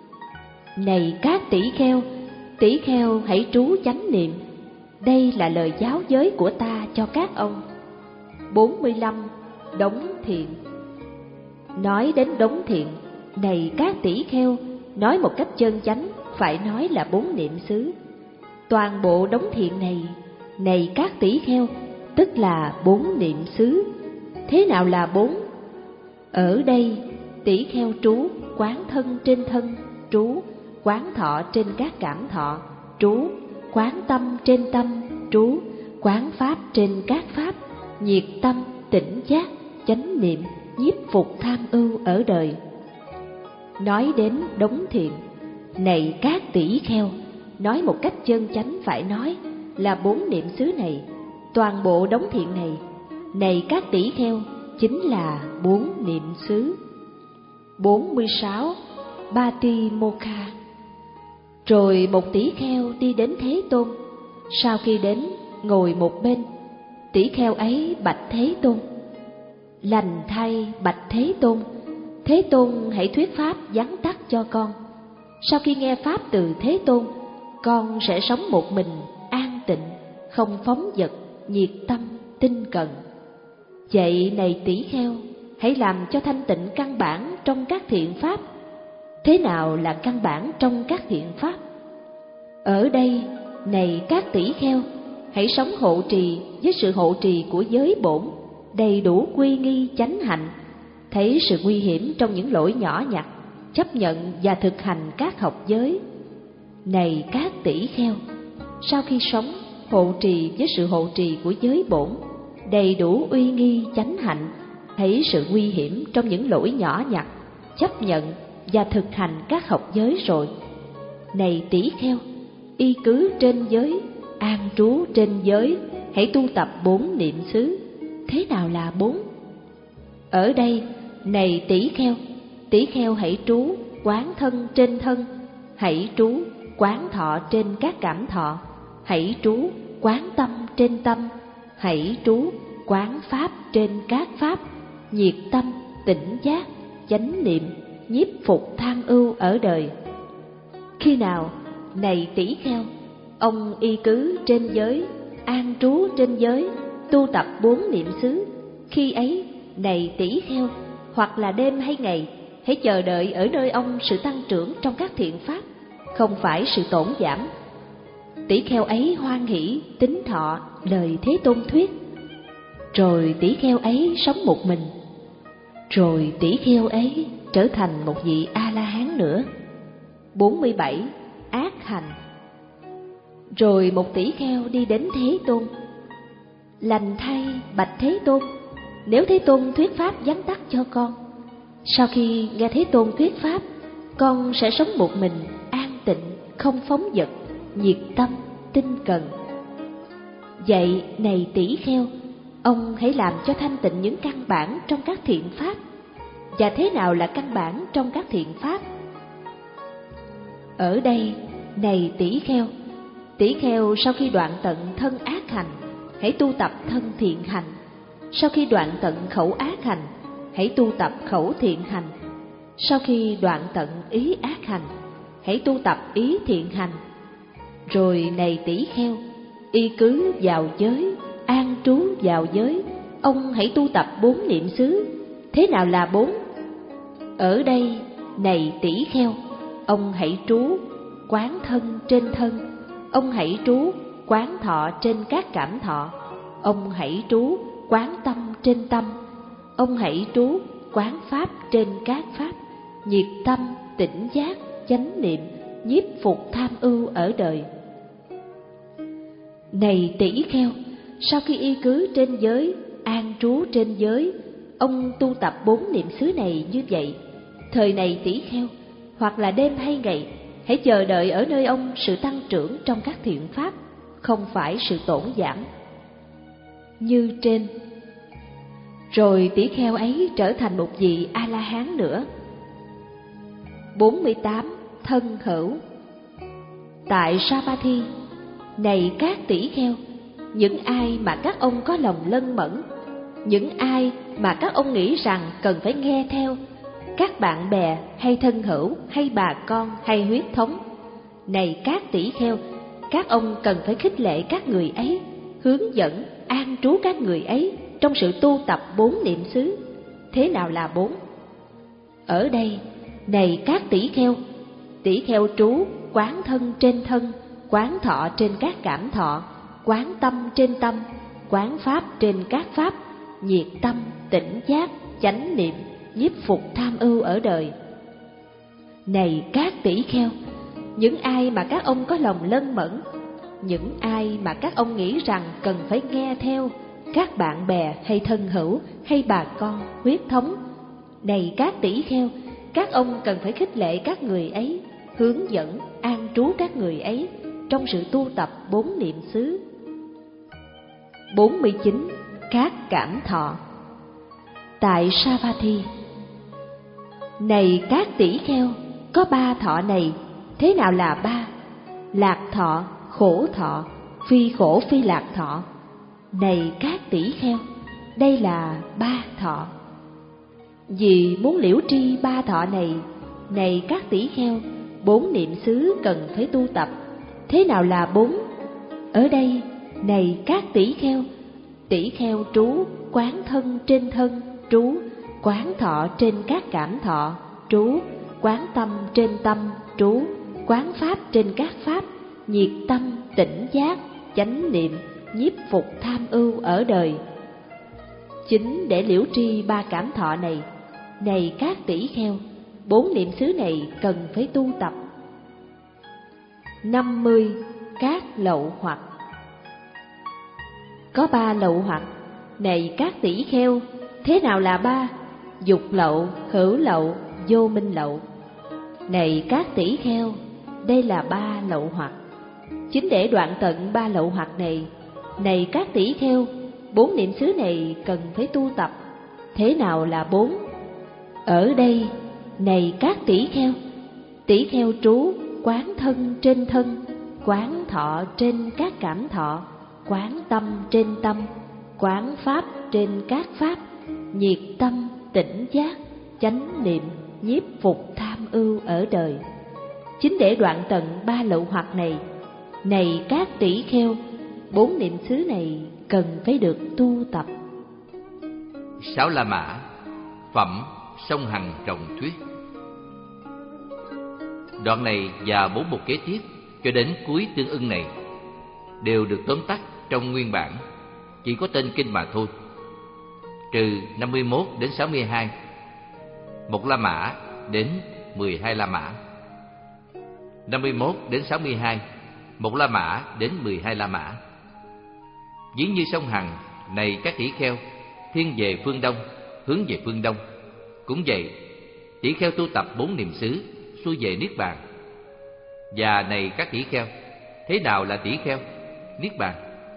Này các tỷ kheo, tỷ kheo hãy trú chánh niệm. Đây là lời giáo giới của ta cho các ông. bốn mươi lăm. Đống thiện. Nói đến đống thiện, này các tỷ kheo, nói một cách chân chánh, phải nói là bốn niệm xứ. Toàn bộ đống thiện này, này các tỷ kheo, tức là bốn niệm xứ. Thế nào là bốn? Ở đây, tỷ kheo trú quán thân trên thân, trú quán thọ trên các cảm thọ, trú quán tâm trên tâm, trú quán pháp trên các pháp, nhiệt tâm, tỉnh giác, chánh niệm, nhiếp phục tham ưu ở đời. Nói đến đống thiện, này các tỷ kheo, nói một cách chân chánh phải nói là bốn niệm xứ này. Toàn bộ đống thiện này, này các tỷ kheo, chính là bốn niệm xứ. bốn mươi sáu. Bati Mokha. Rồi một tỷ kheo đi đến Thế Tôn. Sau khi đến, ngồi một bên. Tỷ kheo ấy bạch Thế Tôn: lành thay bạch Thế Tôn, Thế Tôn hãy thuyết pháp vắn tắt cho con. Sau khi nghe pháp từ Thế Tôn, con sẽ sống một mình, an tịnh, không phóng dật, nhiệt tâm, tinh cận. Vậy này tỷ kheo, hãy làm cho thanh tịnh căn bản trong các thiện pháp. Thế nào là căn bản trong các thiện pháp? Ở đây, này các tỷ kheo, hãy sống hộ trì với sự hộ trì của giới bổn, đầy đủ quy nghi chánh hạnh, thấy sự nguy hiểm trong những lỗi nhỏ nhặt, chấp nhận và thực hành các học giới. Này các tỷ kheo, sau khi sống hộ trì với sự hộ trì của giới bổn, đầy đủ uy nghi chánh hạnh, thấy sự nguy hiểm trong những lỗi nhỏ nhặt, chấp nhận và thực hành các học giới rồi. Này tỷ kheo, y cứ trên giới, an trú trên giới, hãy tu tập bốn niệm xứ. Thế nào là bốn? Ở đây, này tỷ kheo, tỷ kheo hãy trú quán thân trên thân, hãy trú quán thọ trên các cảm thọ, hãy trú quán tâm trên tâm, hãy trú quán pháp trên các pháp, nhiệt tâm, tỉnh giác, chánh niệm, nhiếp phục tham ưu ở đời. Khi nào, này tỷ kheo, ông y cứ trên giới, an trú trên giới, tu tập bốn niệm xứ, khi ấy, này tỷ kheo, hoặc là đêm hay ngày, hãy chờ đợi ở nơi ông sự tăng trưởng trong các thiện pháp, không phải sự tổn giảm. Tỷ kheo ấy hoan hỷ tín thọ lời Thế Tôn thuyết. Rồi tỷ kheo ấy sống một mình. Rồi tỷ kheo ấy trở thành một vị A La Hán nữa. bốn mươi bảy. Ác hành. Rồi một tỷ kheo đi đến Thế Tôn. Lành thay bạch Thế Tôn, nếu Thế Tôn thuyết pháp vắn tắt cho con, sau khi nghe Thế Tôn thuyết pháp, con sẽ sống một mình, an tịnh, không phóng dật, nhiệt tâm, tinh cần. Vậy này tỷ kheo, ông hãy làm cho thanh tịnh những căn bản trong các thiện pháp. Và thế nào là căn bản trong các thiện pháp? Ở đây, này tỷ kheo, tỷ kheo sau khi đoạn tận thân ác hành, hãy tu tập thân thiện hành. Sau khi đoạn tận khẩu ác hành, hãy tu tập khẩu thiện hành. Sau khi đoạn tận ý ác hành, hãy tu tập ý thiện hành. Rồi này tỷ kheo, y cứ vào giới, an trú vào giới, ông hãy tu tập bốn niệm xứ. Thế nào là bốn? Ở đây, này tỷ kheo, ông hãy trú quán thân trên thân, ông hãy trú quán thọ trên các cảm thọ, ông hãy trú quán tâm trên tâm, ông hãy trú quán pháp trên các pháp, nhiệt tâm, tỉnh giác, chánh niệm, nhiếp phục tham ưu ở đời. Này tỷ kheo, sau khi y cứ trên giới, an trú trên giới, ông tu tập bốn niệm xứ này như vậy. Thời này tỷ kheo, hoặc là đêm hay ngày, hãy chờ đợi ở nơi ông sự tăng trưởng trong các thiện pháp, không phải sự tổn giảm. Như trên. Rồi tỷ kheo ấy trở thành một vị A-la-hán nữa. bốn mươi tám. Thân hữu. Tại Savatthi, này các tỷ kheo, những ai mà các ông có lòng lân mẫn, những ai mà các ông nghĩ rằng cần phải nghe theo, các bạn bè hay thân hữu hay bà con hay huyết thống, này các tỷ kheo, các ông cần phải khích lệ các người ấy, hướng dẫn, an trú các người ấy trong sự tu tập bốn niệm xứ. Thế nào là bốn? Ở đây, này các tỷ kheo, tỷ kheo trú quán thân trên thân, quán thọ trên các cảm thọ, quán tâm trên tâm, quán pháp trên các pháp, nhiệt tâm, tỉnh giác, chánh niệm, nhiếp phục tham ưu ở đời. Này các tỷ kheo, những ai mà các ông có lòng lân mẫn, những ai mà các ông nghĩ rằng cần phải nghe theo, các bạn bè hay thân hữu hay bà con, huyết thống, này các tỷ kheo, các ông cần phải khích lệ các người ấy, hướng dẫn, an trú các người ấy trong sự tu tập bốn niệm xứ. bốn mươi chín. Các cảm thọ. Tại Savatthi, này các tỷ kheo, có ba thọ này. Thế nào là ba? Lạc thọ, khổ thọ, phi khổ phi lạc thọ. Này các tỷ kheo, đây là ba thọ. Vì muốn liễu tri ba thọ này, này các tỷ kheo, bốn niệm xứ cần phải tu tập. Thế nào là bốn? Ở đây, này các tỷ kheo, tỷ kheo trú quán thân trên thân, trú quán thọ trên các cảm thọ, trú quán tâm trên tâm, trú quán pháp trên các pháp, nhiệt tâm, tỉnh giác, chánh niệm, nhiếp phục tham ưu ở đời. Chính để liễu tri ba cảm thọ này, này các tỷ kheo, bốn niệm xứ này cần phải tu tập. năm mươi. Các lậu hoặc. Có ba lậu hoặc, này các tỷ kheo. Thế nào là ba? Dục lậu, hữu lậu, vô minh lậu. Này các tỷ kheo, đây là ba lậu hoặc. Chính để đoạn tận ba lậu hoặc này, này các tỷ kheo, bốn niệm xứ này cần phải tu tập. Thế nào là bốn? Ở đây, này các tỷ kheo, tỷ kheo trú quán thân trên thân, quán thọ trên các cảm thọ, quán tâm trên tâm, quán pháp trên các pháp, nhiệt tâm, tỉnh giác, chánh niệm, nhiếp phục tham ưu ở đời. Chính để đoạn tận ba lậu hoặc này, này các tỷ kheo, bốn niệm xứ này cần phải được tu tập. Sáu La Mã. Phẩm Song Hằng Trọng Thuyết. Đoạn này và bốn mục kế tiếp cho đến cuối tương ưng này đều được tóm tắt trong nguyên bản, chỉ có tên kinh mà thôi, trừ năm mươi mốt đến sáu mươi hai, một La Mã đến mười hai La Mã. năm mươi mốt đến sáu mươi hai một La Mã đến mười hai La Mã. Ví như sông Hằng, này các tỷ kheo, thiên về phương đông, hướng về phương đông. Cũng vậy, tỷ kheo tu tập bốn niệm xứ, xuôi về Niết Bàn. Và này các tỷ kheo, thế nào là tỷ kheo? Niết Bàn.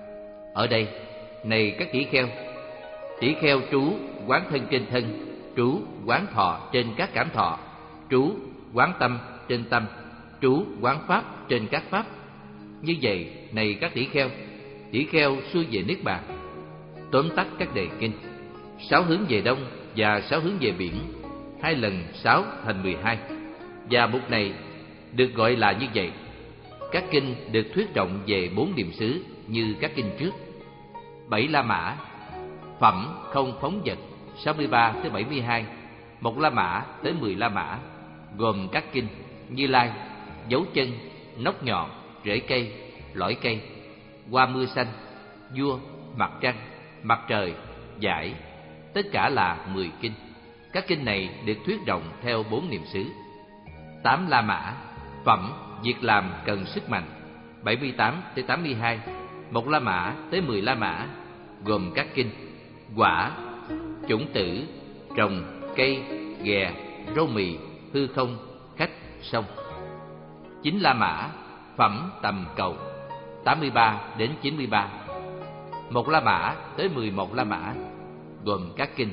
Ở đây, này các tỷ kheo, tỷ kheo trú quán thân trên thân, trú quán thọ trên các cảm thọ, trú quán tâm trên tâm, trú quán pháp trên các pháp. Như vậy, này các tỷ kheo, tỷ kheo xuôi về Niết Bàn. Tóm tắt các đề kinh: sáu hướng về đông và sáu hướng về biển, hai lần sáu thành mười hai. Và mục này được gọi là như vậy. Các kinh được thuyết rộng về bốn niệm xứ như các kinh trước. Bảy La Mã, phẩm không phóng dật, sáu mươi ba tới bảy mươi hai. Một La Mã tới mười La Mã, gồm các kinh Như Lai, dấu chân, nóc nhọn, rễ cây, lõi cây, hoa mưa xanh, vua, mặt trăng, mặt trời, giải. Tất cả là mười kinh. Các kinh này được thuyết rộng theo bốn niệm xứ. Tám La Mã, phẩm việc làm cần sức mạnh, bảy mươi tám tới tám mươi hai. Một La Mã tới mười La Mã, gồm các kinh quả, chủng tử, trồng, cây, ghè, rau mì, hư không, khách, sông. Chín La Mã, phẩm tầm cầu, tám mươi ba đến chín mươi ba. Một La Mã tới mười một La Mã, gồm các kinh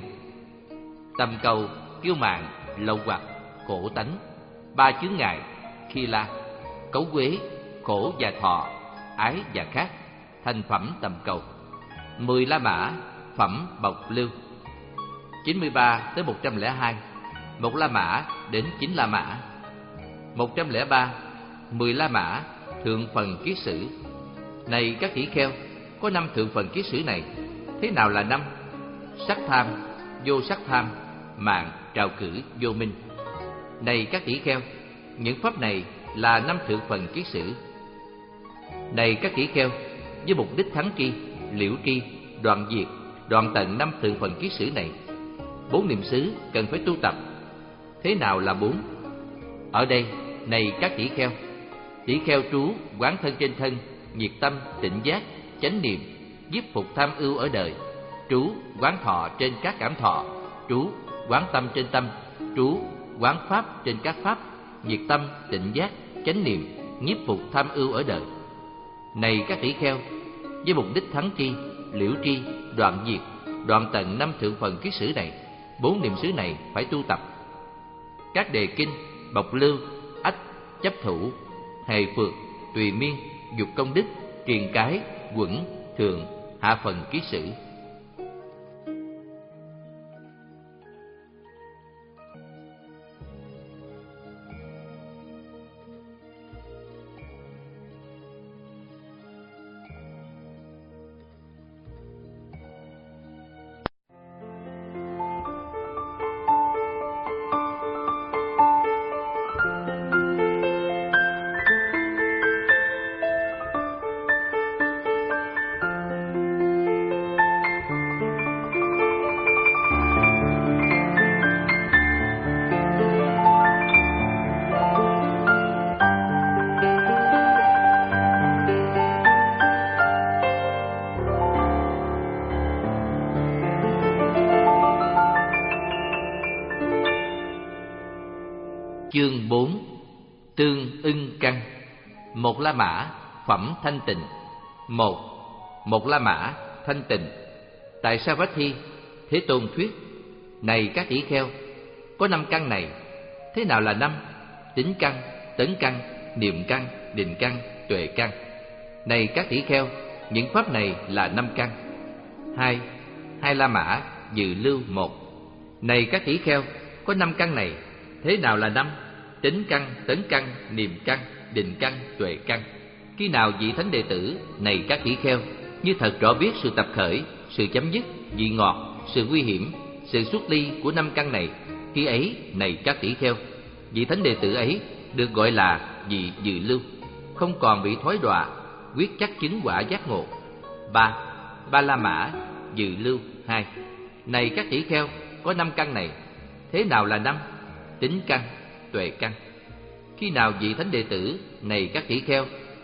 tầm cầu, kiêu mạn, lậu hoặc, khổ tánh, ba chướng ngại, khi la, cấu quế, khổ và thọ, ái và khác, thành phẩm tầm cầu. Mười La Mã, phẩm bộc lưu, chín mươi ba tới một trăm lẻ hai. Một La Mã đến chín La Mã. Một trăm lẻ ba, mười La Mã, thượng phần kiết sử. Này các tỷ kheo, có năm thượng phần kiết sử này. Thế nào là năm? Sắc tham, vô sắc tham, mạng, trào cử, vô minh. Này các tỷ kheo, những pháp này là năm thượng phần kiết sử. Này các tỷ kheo, với mục đích thắng tri, liễu tri, đoạn diệt, đoạn tận năm thượng phần kiết sử này, bốn niệm xứ cần phải tu tập. Thế nào là bốn? Ở đây, này các tỷ kheo, tỷ kheo trú quán thân trên thân, nhiệt tâm, tịnh giác, chánh niệm, nhiếp phục tham ưu ở đời, trú quán thọ trên các cảm thọ, trú quán tâm trên tâm, trú quán pháp trên các pháp, nhiệt tâm, tịnh giác, chánh niệm, nhiếp phục tham ưu ở đời. Này các tỷ kheo, với mục đích thắng tri, liễu tri, đoạn diệt, đoạn tận năm thượng phần kiết sử này, bốn niệm xứ này phải tu tập. Các đề kinh bộc lưu, ách, chấp thủ, hề phược, tùy miên, dục công đức, truyền cái, quẩn, thượng, hạ phần kiết sử. Chương bốn. Tương ưng căn. Một La Mã, phẩm thanh tịnh. Một. Một La Mã, thanh tịnh. Tại sao Savatthi, Thế Tôn thuyết: này các tỷ kheo, có năm căn này. Thế nào là năm? Tính căn, tấn căn, niệm căn, định căn, tuệ căn. Này các tỷ kheo, những pháp này là năm căn. Hai. Hai La Mã, dự lưu một. Này các tỷ kheo, có năm căn này. Thế nào là năm? Tính căn, tấn căn, niệm căn, định căn, tuệ căn. Khi nào vị thánh đệ tử, này các tỷ kheo, như thật rõ biết sự tập khởi, sự chấm dứt, vị ngọt, sự nguy hiểm, sự xuất ly của năm căn này, khi ấy, này các tỷ kheo, vị thánh đệ tử ấy được gọi là vị dự lưu, không còn bị thói đọa, quyết chắc chứng quả giác ngộ. Ba. Ba La Mã, dự lưu hai. Này các tỷ kheo, có năm căn này. Thế nào là năm? Tính căn, tuệ căn. Khi nào vị thánh đệ tử, này các tỷ kheo,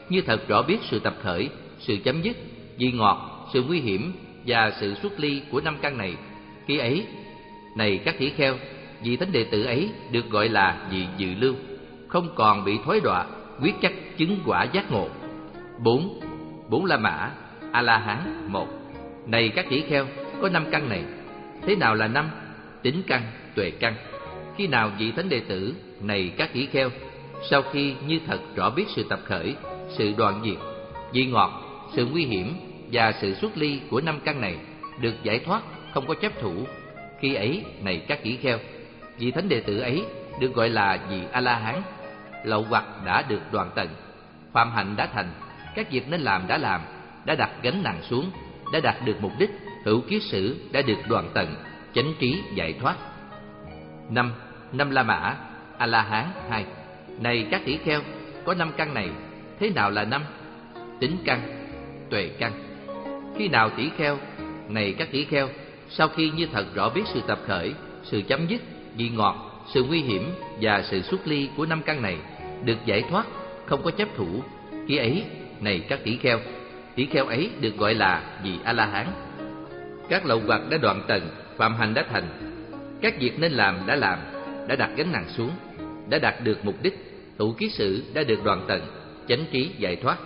như thật rõ biết sự tập khởi, sự chấm dứt, vị ngọt, sự nguy hiểm và sự xuất ly của năm căn này, khi ấy, này các tỷ kheo, vị thánh đệ tử ấy được gọi là vị dự lưu, không còn bị thối đọa, quyết chắc chứng quả giác ngộ. Bốn, bốn La Mã, A La Hán một. Này các tỷ kheo, có năm căn này. Thế nào là năm? Tính căn, tuệ căn. Khi nào vị thánh đệ tử này các tỷ kheo, sau khi như thật rõ biết sự tập khởi, sự đoạn diệt, vị ngọt, sự nguy hiểm và sự xuất ly của năm căn này được giải thoát, không có chấp thủ, khi ấy, này các tỷ kheo, vị thánh đệ tử ấy được gọi là vị A La Hán. Lậu hoặc đã được đoạn tận, phạm hạnh đã thành, các việc nên làm đã làm, đã đặt gánh nặng xuống, đã đạt được mục đích, hữu kiết sử đã được đoạn tận, chánh trí giải thoát. Năm, năm La Mã, A La Hán hai. Này các tỷ kheo, có năm căn này. Thế nào là năm? Tính căn, tuệ căn. Khi nào tỷ kheo, này các tỷ kheo, sau khi như thật rõ biết sự tập khởi, sự chấm dứt, vị ngọt, sự nguy hiểm và sự xuất ly của năm căn này được giải thoát, không có chấp thủ, khi ấy, này các tỷ kheo, tỷ kheo ấy được gọi là vị A La Hán. Các lậu hoặc đã đoạn tận, phạm hạnh đã thành, các việc nên làm đã làm, đã đặt gánh nặng xuống, đã đạt được mục đích, hữu kiết sử đã được đoạn tận, chánh trí giải thoát.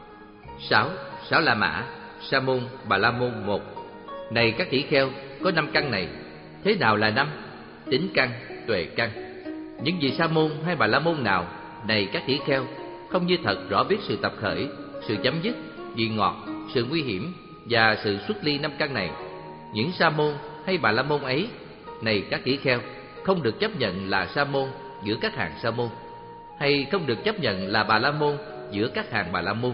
Sáu, sáu La Mã, Sa môn, Bà La môn một. Này các tỷ kheo, có năm căn này. Thế nào là năm? Tính căn, tuệ căn. Những vị Sa môn hay Bà La môn nào, này các tỷ kheo, không như thật rõ biết sự tập khởi, sự chấm dứt, vị ngọt, sự nguy hiểm và sự xuất ly năm căn này, những Sa môn hay Bà La môn ấy, này các tỷ kheo, không được chấp nhận là Sa môn giữa các hàng Sa môn, hay không được chấp nhận là Bà La môn giữa các hàng Bà La môn.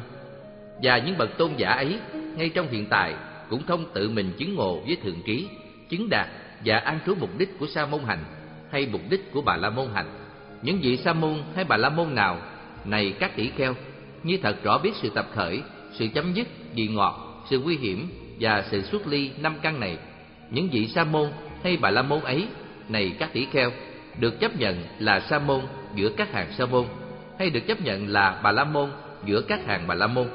Và những bậc tôn giả ấy, ngay trong hiện tại, cũng không tự mình chứng ngộ với thượng trí, chứng đạt và an trú mục đích của Sa môn hành hay mục đích của Bà La môn hành. Những vị Sa môn hay Bà La môn nào, này các tỷ kheo, như thật rõ biết sự tập khởi, sự chấm dứt, vị ngọt, sự nguy hiểm và sự xuất ly năm căn này, những vị Sa môn hay Bà La môn ấy, này các tỷ kheo, được chấp nhận là Sa môn giữa các hàng Sa môn, hay được chấp nhận là Bà La môn giữa các hàng Bà La môn.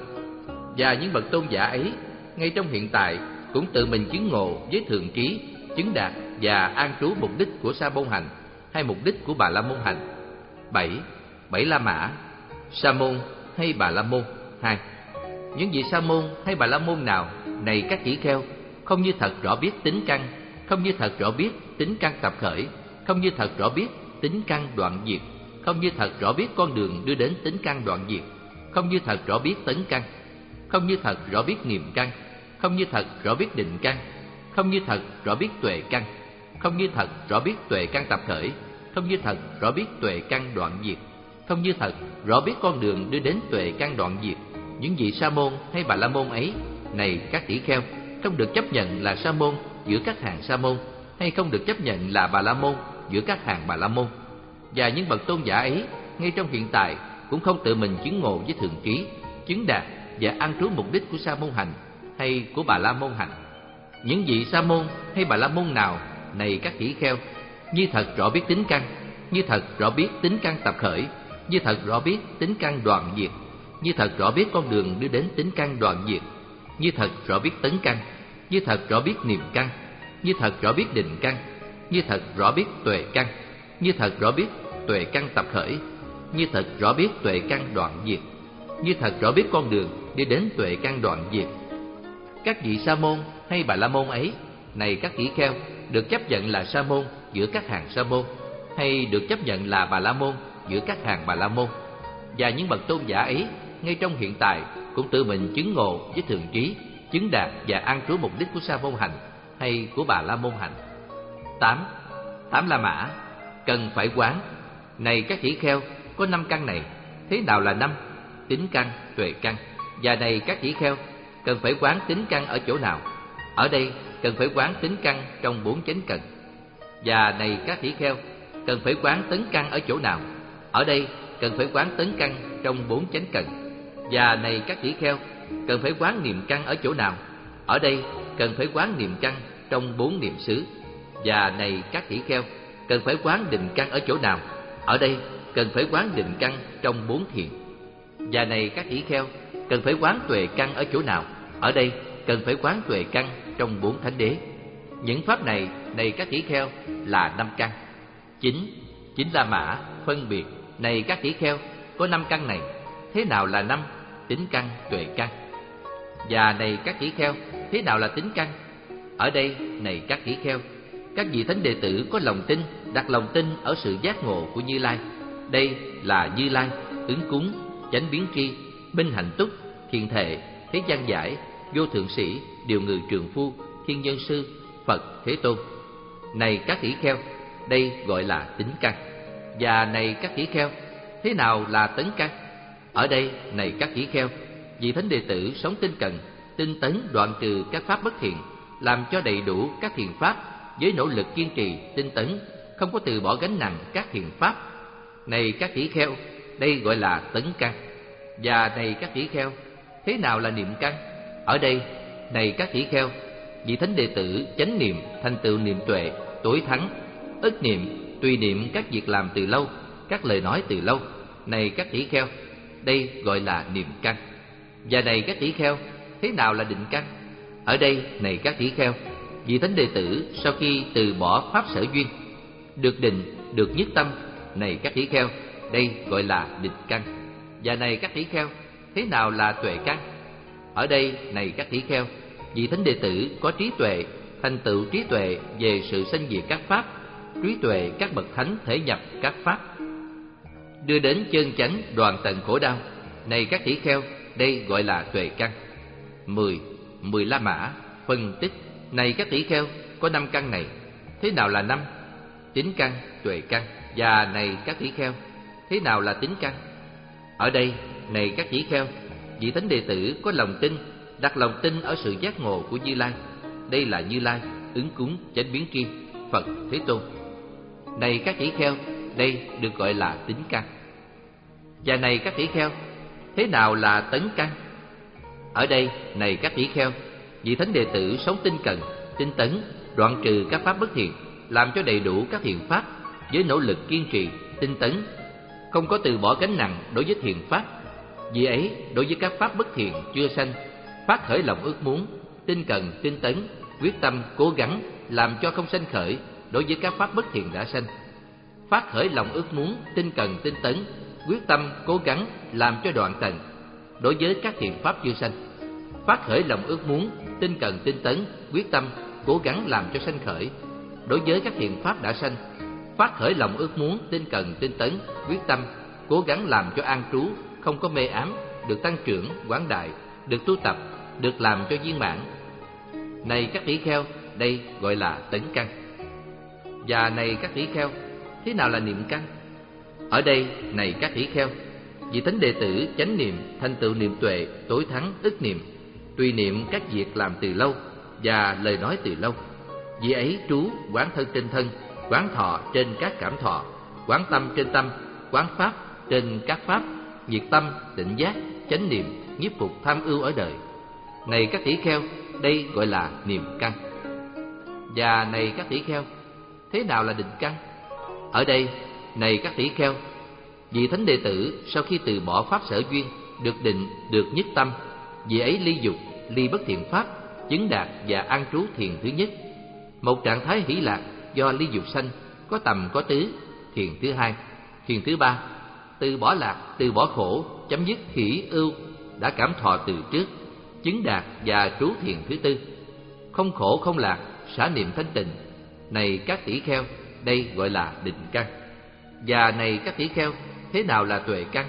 Và những bậc tôn giả ấy, ngay trong hiện tại, cũng tự mình chứng ngộ với thượng trí, chứng đạt và an trú mục đích của Sa môn hành hay mục đích của Bà La môn hành. Bảy, bảy La Mã, Sa môn hay Bà La môn hai. Những vị Sa môn hay Bà La môn nào, này các tỷ kheo, không như thật rõ biết tính căn, không như thật rõ biết tính căn tập khởi, không như thật rõ biết tính căn đoạn diệt, không như thật rõ biết con đường đưa đến tính căn đoạn diệt, không như thật rõ biết tấn căn, không như thật rõ biết niệm căn, không như thật rõ biết định căn, không như thật rõ biết tuệ căn, không như thật rõ biết tuệ căn tập khởi, không như thật rõ biết tuệ căn đoạn diệt, không như thật rõ biết con đường đưa đến tuệ căn đoạn diệt. Những vị Sa môn hay Bà La môn ấy, này các tỷ kheo, không được chấp nhận là Sa môn giữa các hàng Sa môn, hay không được chấp nhận là Bà La môn giữa các hàng Bà La môn. Và những bậc tôn giả ấy, ngay trong hiện tại, cũng không tự mình chứng ngộ với thượng trí, chứng đạt và an trú mục đích của Sa môn hành hay của Bà La môn hành. Những vị Sa môn hay Bà La môn nào, này các tỷ kheo, như thật rõ biết tính căn, như thật rõ biết tính căn tập khởi, như thật rõ biết tính căn đoạn diệt, như thật rõ biết con đường đưa đến tính căn đoạn diệt, như thật rõ biết tấn căn, như thật rõ biết niệm căn, như thật rõ biết định căn, như thật rõ biết tuệ căn, như thật rõ biết tuệ căn tập khởi, như thật rõ biết tuệ căn đoạn diệt, như thật rõ biết con đường đi đến tuệ căn đoạn diệt. Các vị Sa môn hay Bà La môn ấy, này các tỷ kheo, được chấp nhận là Sa môn giữa các hàng Sa môn, hay được chấp nhận là Bà La môn giữa các hàng Bà La môn. Và những bậc tôn giả ấy, ngay trong hiện tại, cũng tự mình chứng ngộ với thượng trí, chứng đạt và an trú mục đích của Sa môn hành hay của Bà La môn hành. Tám, tám La Mã, cần phải quán. Này các tỷ kheo, có năm căn này. Thế nào là năm? Tính căn, tuệ căn. Và này các tỷ kheo, cần phải quán tính căn ở chỗ nào? Ở đây cần phải quán tính căn trong bốn chánh cần. Và này các tỷ kheo, cần phải quán tấn căn ở chỗ nào? Ở đây cần phải quán tấn căn trong bốn chánh cần. Và này các tỷ kheo, cần phải quán niệm căn ở chỗ nào? Ở đây cần phải quán niệm căn trong bốn niệm xứ. Và này các tỷ kheo, cần phải quán định căn ở chỗ nào? Ở đây cần phải quán định căn trong bốn thiền. Và này các tỷ kheo, cần phải quán tuệ căn ở chỗ nào? Ở đây cần phải quán tuệ căn trong bốn thánh đế. Những pháp này, này các tỷ kheo, là năm căn. Chính, chính La Mã, phân biệt. Này các tỷ kheo, có năm căn này. Thế nào là năm? Tính căn, tuệ căn. Và này các tỷ kheo, thế nào là tính căn? Ở đây, này các tỷ kheo, các vị thánh đệ tử có lòng tin, đặt lòng tin ở sự giác ngộ của Như Lai. Đây là Như Lai, ứng cúng, chánh biến tri, minh hạnh túc, thiền thệ, thế gian giải, vô thượng sĩ, điều ngự trường phu, thiên nhân sư, Phật, Thế Tôn. Này các tỷ kheo, đây gọi là tính căn. Và này các tỷ kheo, thế nào là tấn căn? Ở đây, này các tỷ kheo, vị thánh đệ tử sống tinh cần, tinh tấn đoạn trừ các pháp bất thiện, làm cho đầy đủ các thiện pháp với nỗ lực kiên trì, tinh tấn, không có từ bỏ gánh nặng các thiện pháp. Này các tỷ kheo, đây gọi là tấn căn. Và này các tỷ kheo, thế nào là niệm căn? Ở đây, này các tỷ kheo, vị thánh đệ tử chánh niệm, thành tựu niệm tuệ, tối thắng, ức niệm, tùy niệm các việc làm từ lâu, các lời nói từ lâu. Này các tỷ kheo, đây gọi là niệm căn. Và này các tỷ kheo, thế nào là định căn? Ở đây, này các tỷ kheo, vị thánh đệ tử sau khi từ bỏ pháp sở duyên, được định, được nhất tâm. Này các tỷ kheo, đây gọi là định căn. Và này các tỷ kheo, thế nào là tuệ căn? Ở đây, này các tỷ kheo, vị thánh đệ tử có trí tuệ, thành tựu trí tuệ về sự sanh diệt các pháp, trí tuệ các bậc thánh thể nhập các pháp, đưa đến chân chánh đoạn tận khổ đau. Này các tỷ kheo, đây gọi là tuệ căn. Mười, mười La Mã, phân tích. Này các tỷ kheo, có năm căn này. Thế nào là năm? Tính căn, tuệ căn. Và này các tỷ kheo, thế nào là tính căn? Ở đây, này các tỷ kheo, vị thánh đệ tử có lòng tin, đặt lòng tin ở sự giác ngộ của Như Lai. Đây là Như Lai, ứng cúng, chánh biến tri, Phật, Thế Tôn. Này các tỷ kheo, đây được gọi là tính căn. Và này các tỷ kheo, thế nào là tấn căn? Ở đây, này các tỷ kheo, vị thánh đệ tử sống tinh cần, tinh tấn, đoạn trừ các pháp bất thiện, làm cho đầy đủ các thiện pháp với nỗ lực kiên trì, tinh tấn, không có từ bỏ gánh nặng đối với thiện pháp. Vì ấy, đối với các pháp bất thiện chưa sanh, phát khởi lòng ước muốn, tinh cần, tinh tấn, quyết tâm, cố gắng làm cho không sanh khởi đối với các pháp bất thiện đã sanh. Phát khởi lòng ước muốn, tinh cần, tinh tấn, quyết tâm, cố gắng làm cho đoạn tận đối với các thiện pháp chưa sanh. Phát khởi lòng ước muốn, tinh cần, tinh tấn, quyết tâm, cố gắng làm cho sanh khởi đối với các thiện pháp đã sanh. Phát khởi lòng ước muốn, tinh cần, tinh tấn, quyết tâm, cố gắng làm cho an trú, không có mê ám, được tăng trưởng, quán đại, được tu tập, được làm cho viên mãn. Này các tỷ kheo, đây gọi là tấn căn. Và này các tỷ kheo, thế nào là niệm căn? Ở đây, này các tỷ kheo, vị thánh đệ tử chánh niệm, thành tựu niệm tuệ, tối thắng, ức niệm, tùy niệm các việc làm từ lâu và lời nói từ lâu. Vì ấy trú, quán thân trên thân, quán thọ trên các cảm thọ, quán tâm trên tâm, quán pháp trên các pháp, nhiệt tâm, định giác, chánh niệm, nhiếp phục tham ưu ở đời. Này các tỷ kheo, đây gọi là niệm căn. Và này các tỷ kheo, thế nào là định căn? Ở đây, này các tỷ kheo, vị thánh đệ tử sau khi từ bỏ pháp sở duyên, được định, được nhất tâm, vì ấy ly dục, ly bất thiện pháp, chứng đạt và an trú thiền thứ nhất. Một trạng thái hỷ lạc do ly dục sanh, có tầm có tứ, thiền thứ hai. Thiền thứ ba, từ bỏ lạc, từ bỏ khổ, chấm dứt hỷ ưu đã cảm thọ từ trước, chứng đạt và trú thiền thứ tư. Không khổ không lạc, xả niệm thanh tịnh. Này các tỷ kheo, đây gọi là định căn. Và này các tỷ kheo, thế nào là tuệ căn?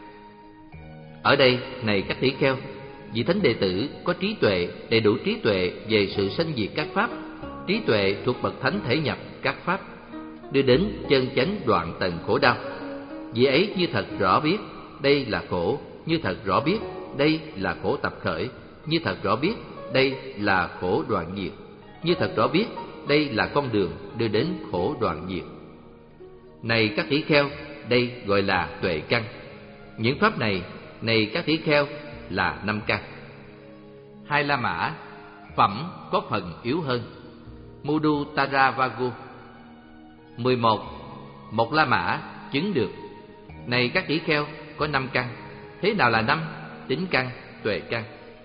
Ở đây, này các tỷ kheo, vị thánh đệ tử có trí tuệ, đầy đủ trí tuệ về sự sanh diệt các pháp, trí tuệ thuộc bậc thánh thể nhập các pháp, đưa đến chân chánh đoạn tận khổ đau. Vì ấy như thật rõ biết đây là khổ, như thật rõ biết đây là khổ tập khởi, như thật rõ biết đây là khổ đoạn diệt, như thật rõ biết đây là con đường đưa đến khổ đoạn diệt. Này các tỷ kheo, đây gọi là tuệ căn. Những pháp này, này các tỷ kheo, là năm căn. Hai La Mã, phẩm có phần yếu hơn. Mudu Taravagu. Mười một. Một La Mã chứng được. Này các tỷ kheo, có năm căn. thế nào là năm? Tính căn, tuệ căn.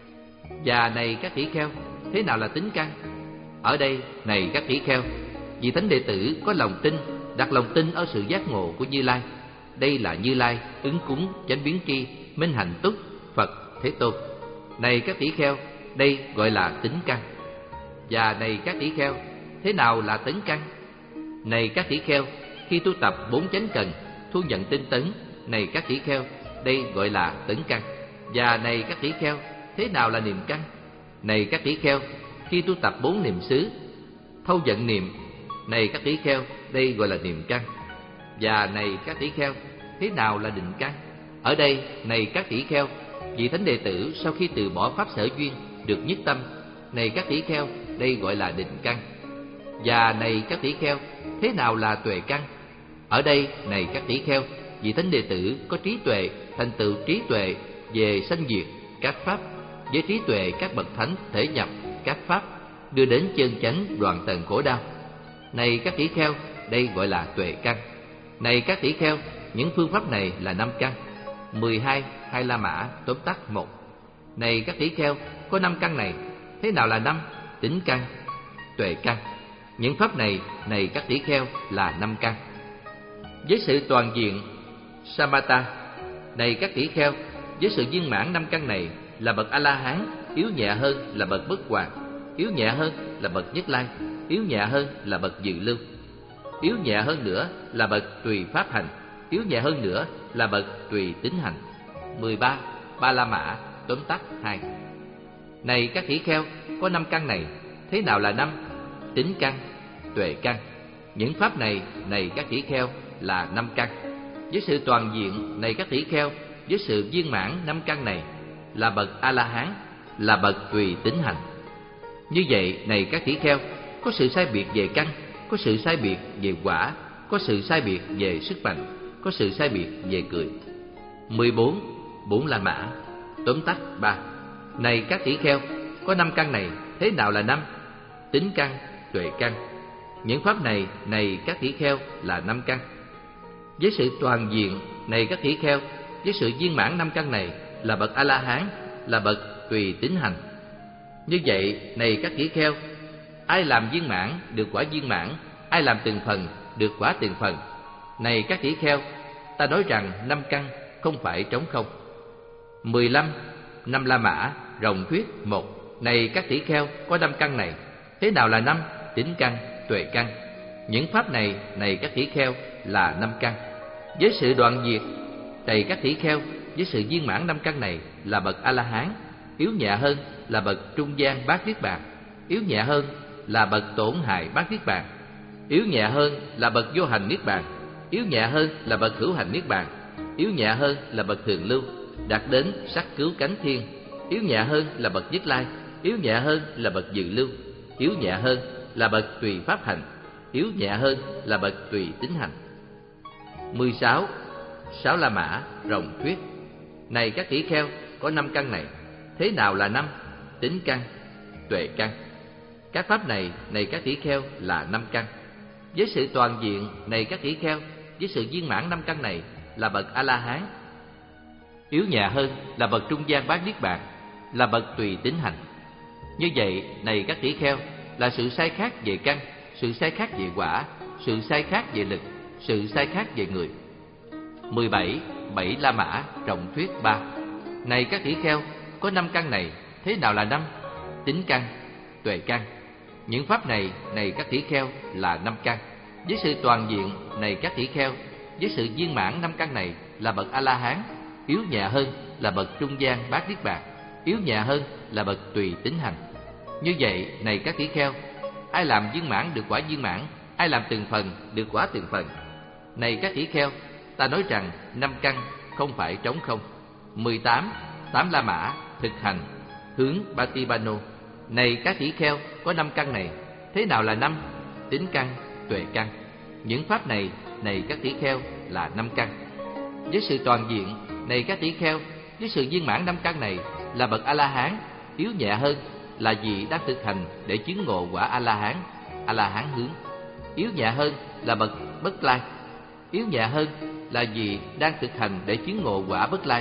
Và này các tỷ kheo, thế nào là tính căn? Ở đây, này các tỷ kheo, vị thánh đệ tử có lòng tin, đặt lòng tin ở sự giác ngộ của Như Lai. Đây là Như Lai, ứng cúng, chánh biến tri, minh hạnh túc, Phật, Thế Tôn. Này các tỷ kheo, đây gọi là tính căn. Và này các tỷ kheo, thế nào là tấn căn? Này các tỷ kheo, khi tu tập bốn chánh cần, thu nhận tinh tấn. Này các tỷ kheo, đây gọi là tấn căn. Và này các tỷ kheo, thế nào là niệm căn? Này các tỷ kheo, khi tu tập bốn niệm xứ, thâu nhận niệm. Này các tỷ kheo, đây gọi là niệm căn. Và này các tỷ kheo, thế nào là định căn? Ở đây, này các tỷ kheo, vị thánh đệ tử sau khi từ bỏ pháp sở duyên được nhất tâm. Này các tỷ kheo, đây gọi là định căn. Và này các tỷ kheo, thế nào là tuệ căn? Ở đây, này các tỷ kheo, vị thánh đệ tử có trí tuệ, thành tựu trí tuệ về sanh diệt các pháp, với trí tuệ các bậc thánh thể nhập các pháp, đưa đến chân chánh đoạn tận khổ đau. Này các tỷ kheo, đây gọi là tuệ căn. Này các tỷ kheo, những phương pháp này là năm căn. Mười hai hai La Mã tóm tắt một. Này các tỷ kheo, có năm căn này, thế nào là năm? Tính căn, tuệ căn. Những pháp này, này các tỷ kheo, là năm căn. Với sự toàn diện Samatha, này các tỷ kheo, với sự viên mãn năm căn này là bậc A-la-hán, yếu nhẹ hơn là bậc bất hoàn, yếu nhẹ hơn là bậc Nhất Lai, yếu nhẹ hơn là bậc Dự Lưu, yếu nhẹ hơn nữa là bậc Tùy Pháp Hành, yếu nhẹ hơn nữa là bậc Tùy Tính Hành. Mười ba Ba La Mã tóm tắt hai. Này các tỷ kheo, có năm căn này, thế nào là năm? Tính căn, tuệ căn. Những pháp này, này các tỷ kheo, là năm căn. Với sự toàn diện, này các tỷ kheo, với sự viên mãn năm căn này là bậc A-la-hán, là bậc Tùy Tính Hành. Như vậy, này các tỷ kheo, có sự sai biệt về căn, có sự sai biệt về quả, có sự sai biệt về sức mạnh, có sự sai biệt về cười. Mười bốn Bốn La Mã tóm tắt ba. Này các tỷ kheo, có năm căn này, thế nào là năm? Tính căn, tuệ căn. Những pháp này, này các tỷ kheo, là năm căn. Với sự toàn diện, này các tỷ kheo, với sự viên mãn năm căn này là bậc A-la-hán, là bậc Tùy Tính Hành. Như vậy, này các tỷ kheo, ai làm viên mãn được quả viên mãn, ai làm từng phần được quả từng phần. Này các tỷ kheo, ta nói rằng năm căn không phải trống không. Mười lăm Năm La Mã rộng thuyết một. Này các tỷ kheo, có năm căn này, thế nào là năm? Tính căn, tuệ căn. Những pháp này, này các tỷ kheo, là năm căn. Với sự đoạn diệt, này các tỷ kheo, với sự viên mãn năm căn này là bậc A-la-hán, yếu nhẹ hơn là bậc trung gian bát niết bàn, yếu nhẹ hơn là bậc tổn hại bát niết bàn, yếu nhẹ hơn là bậc vô hành niết bàn, yếu nhẹ hơn là bậc hữu hành niết bàn, yếu nhẹ hơn là bậc thường lưu, đạt đến sắc cứu cánh thiên, yếu nhẹ hơn là bậc Nhất Lai, yếu nhẹ hơn là bậc Dự Lưu, yếu nhẹ hơn là bậc Tùy Pháp Hành, yếu nhẹ hơn là bậc Tùy Tính Hành. Mười sáu Sáu La Mã rộng thuyết. Này các tỷ kheo, có năm căn này, thế nào là năm? Tính căn, tuệ căn. Các pháp này, này các tỷ kheo, là năm căn. Với sự toàn diện, này các tỷ kheo, với sự viên mãn năm căn này là bậc A-la-hán, yếu nhẹ hơn là bậc trung gian bát niết bàn, là bậc Tùy Tính Hành. Như vậy, này các tỷ kheo, là sự sai khác về căn, sự sai khác về quả, sự sai khác về lực, sự sai khác về người. Mười bảy Bảy La Mã rộng thuyết ba. Này các tỷ kheo, có năm căn này, thế nào là năm? Tính căn, tuệ căn. Những pháp này, này các tỷ kheo, là năm căn. Với sự toàn diện, này các tỷ kheo, với sự viên mãn năm căn này là bậc A-la-hán, yếu nhẹ hơn là bậc trung gian bát niết bàn, yếu nhẹ hơn là bậc Tùy Tính Hành. Như vậy, này các tỷ kheo, ai làm viên mãn được quả viên mãn, ai làm từng phần được quả từng phần. Này các tỷ kheo, ta nói rằng năm căn không phải trống không. Mười tám Tám La Mã thực hành hướng Patibano. Này các tỷ kheo, có năm căn này, thế nào là năm? Tính căn, tuệ căn. Những pháp này, này các tỷ kheo, là năm căn. Với sự toàn diện, này các tỷ kheo, với sự viên mãn năm căn này là bậc A-la-hán, yếu nhẹ hơn là vị đang thực hành để chứng ngộ quả A-la-hán, A-la-hán hướng. Yếu nhẹ hơn là bậc Bất Lai, yếu nhẹ hơn là vị đang thực hành để chứng ngộ quả Bất Lai,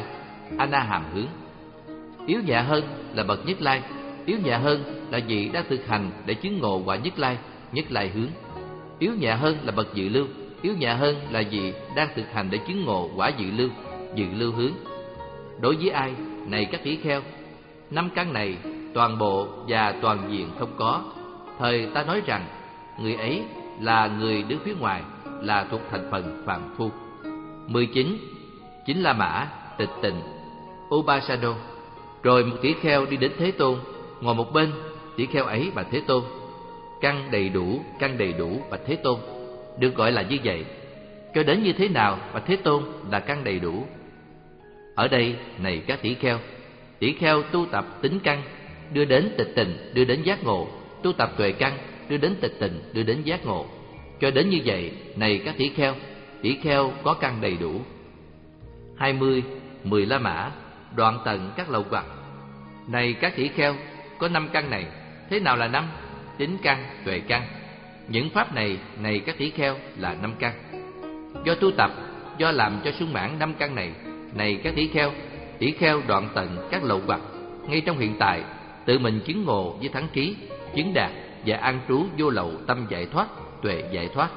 Ana Hàm hướng. Yếu nhẹ hơn là bậc Nhất Lai. Yếu nhẹ hơn là vị đang thực hành để chứng ngộ quả Nhất Lai, Nhất Lai hướng. Yếu nhẹ hơn là bậc Dự Lưu. Yếu nhẹ hơn là vị đang thực hành để chứng ngộ quả Dự Lưu, Dự Lưu hướng. Đối với ai, này các tỷ kheo, năm căn này toàn bộ và toàn diện không có, thời ta nói rằng người ấy là người đứng phía ngoài, là thuộc thành phần phàm phu. Mười chín, chính La Mã, Tịch Tịnh, Upasano. Rồi một tỷ kheo đi đến Thế Tôn, ngồi một bên. Tỷ kheo ấy bạch Thế Tôn: căn đầy đủ, căn đầy đủ bạch Thế Tôn. Được gọi là như vậy. Cho đến như thế nào bạch Thế Tôn là căn đầy đủ? Ở đây, này các tỷ kheo, tỷ kheo tu tập tính căn, đưa đến tịch tịnh, đưa đến giác ngộ. Tu tập tuệ căn, đưa đến tịch tịnh, đưa đến giác ngộ. Cho đến như vậy, này các tỷ kheo, tỷ kheo có căn đầy đủ. Hai mươi, mười La Mã, đoạn tận các lậu hoặc. Này các tỷ kheo, có năm căn này. Thế nào là năm? Tính căn, tuệ căn. Những pháp này, này các tỷ kheo, là năm căn. Do tu tập, do làm cho sung mãn năm căn này, này các tỷ kheo, tỷ kheo đoạn tận các lậu hoặc, ngay trong hiện tại, tự mình chứng ngộ với thắng trí, chứng đạt và an trú vô lậu tâm giải thoát, tuệ giải thoát.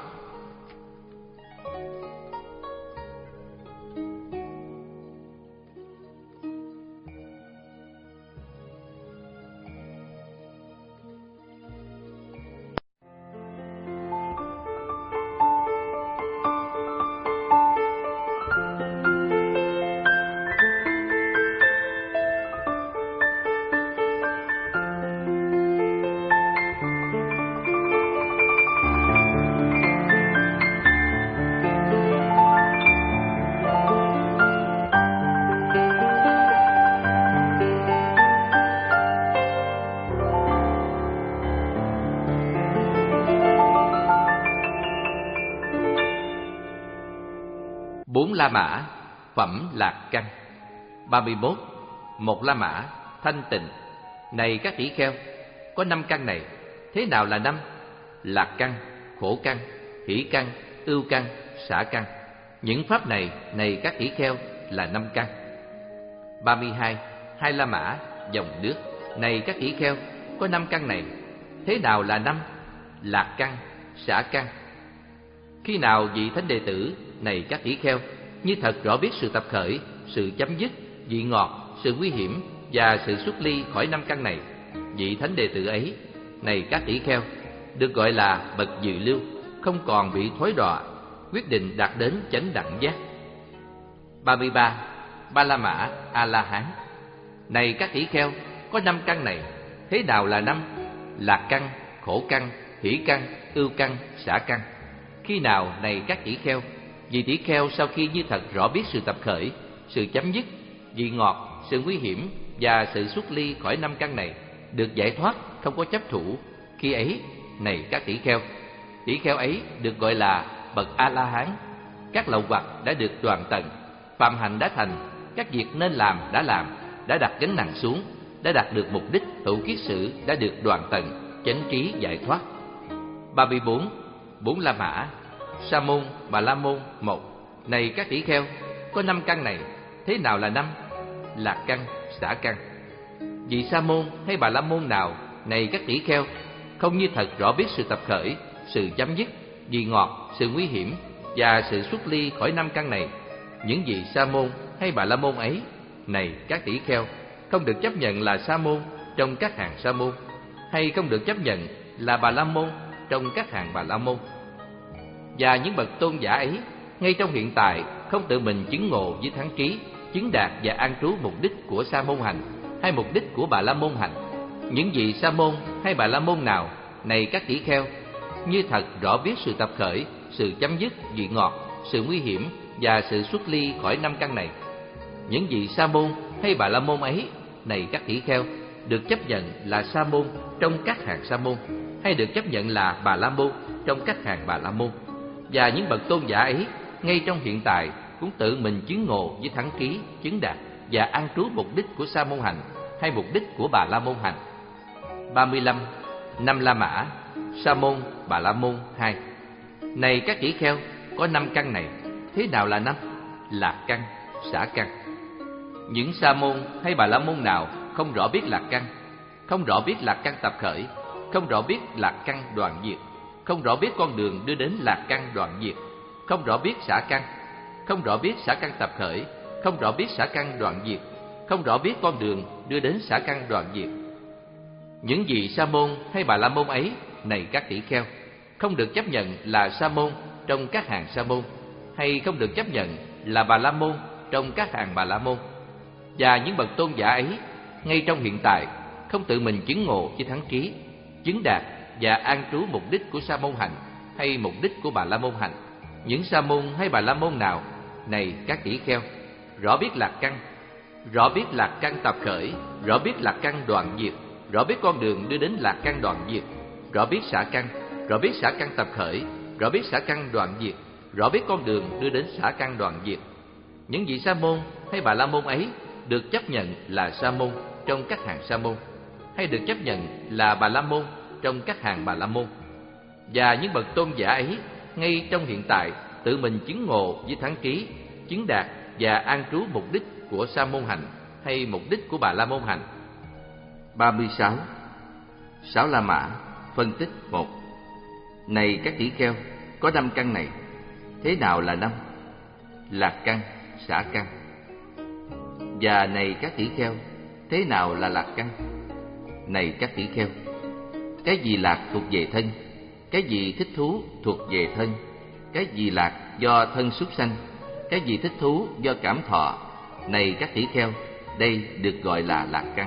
Bốn La Mã, phẩm lạc căn. Ba mươi mốt, một La Mã, thanh tịnh. Này các tỷ kheo, có năm căn này. Thế nào là năm? Lạc căn, khổ căn, hỷ căn, ưu căn, xả căn. Những pháp này, này các tỷ kheo, là năm căn. Ba mươi hai, hai La Mã, dòng nước. Này các tỷ kheo, có năm căn này. Thế nào là năm? Lạc căn, xả căn. Khi nào vị thánh đệ tử, này các tỷ kheo, như thật rõ biết sự tập khởi, sự chấm dứt, vị ngọt, sự nguy hiểm và sự xuất ly khỏi năm căn này, vị thánh đệ tử ấy, này các tỷ kheo, được gọi là bậc Dự Lưu, không còn bị thối đọa, quyết định đạt đến chánh đẳng giác. Ba mươi ba, Ba La Mã, A La Hán. Này các tỷ kheo, có năm căn này. Thế nào là năm? Lạc căn, khổ căn, hỷ căn, ưu căn, xả căn. Khi nào, này các tỷ kheo, vị tỷ kheo sau khi như thật rõ biết sự tập khởi, sự chấm dứt, vị ngọt, sự nguy hiểm và sự xuất ly khỏi năm căn này, được giải thoát, không có chấp thủ, khi ấy, này các tỷ kheo, tỷ kheo ấy được gọi là bậc A La Hán. Các lậu hoặc đã được đoạn tận, phạm hạnh đã thành, các việc nên làm đã làm, đã đặt gánh nặng xuống, đã đạt được mục đích hữu kiết sử đã được đoạn tận, chánh trí giải thoát. Ba mươi bốn, bốn La Mã, Sa môn, Bà La môn một. Này các tỷ kheo, có năm căn này. Thế nào là năm? Lạc căn, xả căn. Vị Sa môn hay Bà La môn nào, này các tỷ kheo, không như thật rõ biết sự tập khởi, sự chấm dứt, vị ngọt, sự nguy hiểm và sự xuất ly khỏi năm căn này, những vị Sa môn hay Bà La môn ấy, này các tỷ kheo, không được chấp nhận là Sa môn trong các hàng Sa môn, hay không được chấp nhận là Bà La môn trong các hàng Bà La môn. Và những bậc tôn giả ấy, ngay trong hiện tại, không tự mình chứng ngộ với thắng trí, chứng đạt và an trú mục đích của Sa môn hành hay mục đích của Bà La môn hành. Những vị Sa môn hay Bà La môn nào, này các tỷ kheo, như thật rõ biết sự tập khởi, sự chấm dứt, vị ngọt, sự nguy hiểm và sự xuất ly khỏi năm căn này, những vị Sa môn hay Bà La môn ấy, này các tỷ kheo, được chấp nhận là Sa môn trong các hàng Sa môn, hay được chấp nhận là Bà La môn trong các hàng Bà La môn. Và những bậc tôn giả ấy, ngay trong hiện tại, cũng tự mình chứng ngộ với thắng trí, chứng đạt và an trú mục đích của Sa môn hành hay mục đích của Bà La môn hành. Ba mươi lăm, năm La Mã, Sa môn, Bà La môn hai. Này các tỷ kheo, có năm căn này. Thế nào là năm? Lạc căn, xả căn. Những sa môn hay bà la môn nào không rõ biết lạc căn, không rõ biết lạc căn tập khởi, không rõ biết lạc căn đoạn diệt, không rõ biết con đường đưa đến lạc căn đoạn diệt, không rõ biết xả căn, không rõ biết xả căn tập khởi, không rõ biết xả căn đoạn diệt, không rõ biết con đường đưa đến xả căn đoạn diệt. Những vị sa môn hay bà la môn ấy, này các tỷ kheo, không được chấp nhận là sa môn trong các hàng sa môn, hay không được chấp nhận là bà la môn trong các hàng bà la môn. Và những bậc tôn giả ấy, ngay trong hiện tại, không tự mình chứng ngộ với thắng trí, chứng đạt và an trú mục đích của sa môn hành hay mục đích của bà la môn hành. Những sa môn hay bà la môn nào, này các tỷ kheo, rõ biết lạc căn, rõ biết lạc căn tập khởi, rõ biết lạc căn đoạn diệt, rõ biết con đường đưa đến lạc căn đoạn diệt, rõ biết xả căn, rõ biết xả căn tập khởi, rõ biết xả căn đoạn diệt, rõ biết con đường đưa đến xả căn đoạn diệt. Những vị sa môn hay bà la môn ấy được chấp nhận là sa môn trong các hàng sa môn, hay được chấp nhận là bà la môn trong các hàng bà la môn. Và những bậc tôn giả ấy, ngay trong hiện tại, tự mình chứng ngộ với thắng trí, chứng đạt và an trú mục đích của sa môn hành hay mục đích của bà la môn hành. ba mươi sáu. Sáu La Mã. Phân tích một. Này các tỷ kheo, có năm căn này. Thế nào là năm? Lạc căn, xả căn. Và này các tỷ kheo, thế nào là lạc căn? Này các tỷ kheo, cái gì lạc thuộc về thân, cái gì thích thú thuộc về thân, cái gì lạc do thân súc sanh, cái gì thích thú do cảm thọ. Này các tỷ kheo, đây được gọi là lạc căn.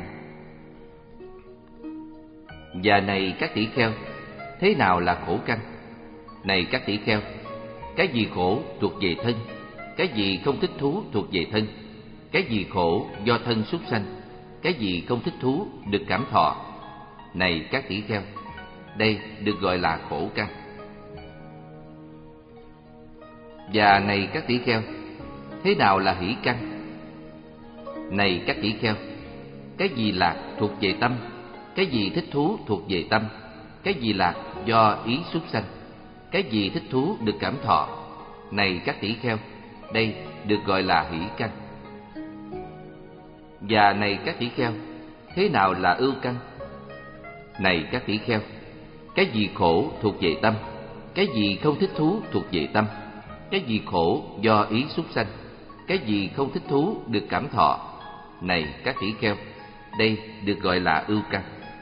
Và này các tỷ kheo, thế nào là khổ căn? Này các tỷ kheo, cái gì khổ thuộc về thân, cái gì không thích thú thuộc về thân, cái gì khổ do thân súc sanh, cái gì không thích thú được cảm thọ. Này các tỷ kheo, đây được gọi là khổ căn. Và này các tỷ kheo, thế nào là hỷ căn? Này các tỷ kheo, cái gì lạc thuộc về tâm, cái gì thích thú thuộc về tâm, cái gì lạc do ý súc sanh, cái gì thích thú được cảm thọ. Này các tỷ kheo, đây được gọi là hỷ căn. Và này các tỷ kheo, thế nào là ưu căn? Này các tỷ kheo, cái gì khổ thuộc về tâm, cái gì không thích thú thuộc về tâm, cái gì khổ do ý súc sanh, cái gì không thích thú được cảm thọ. Này các tỷ kheo, đây được gọi là ưu căn.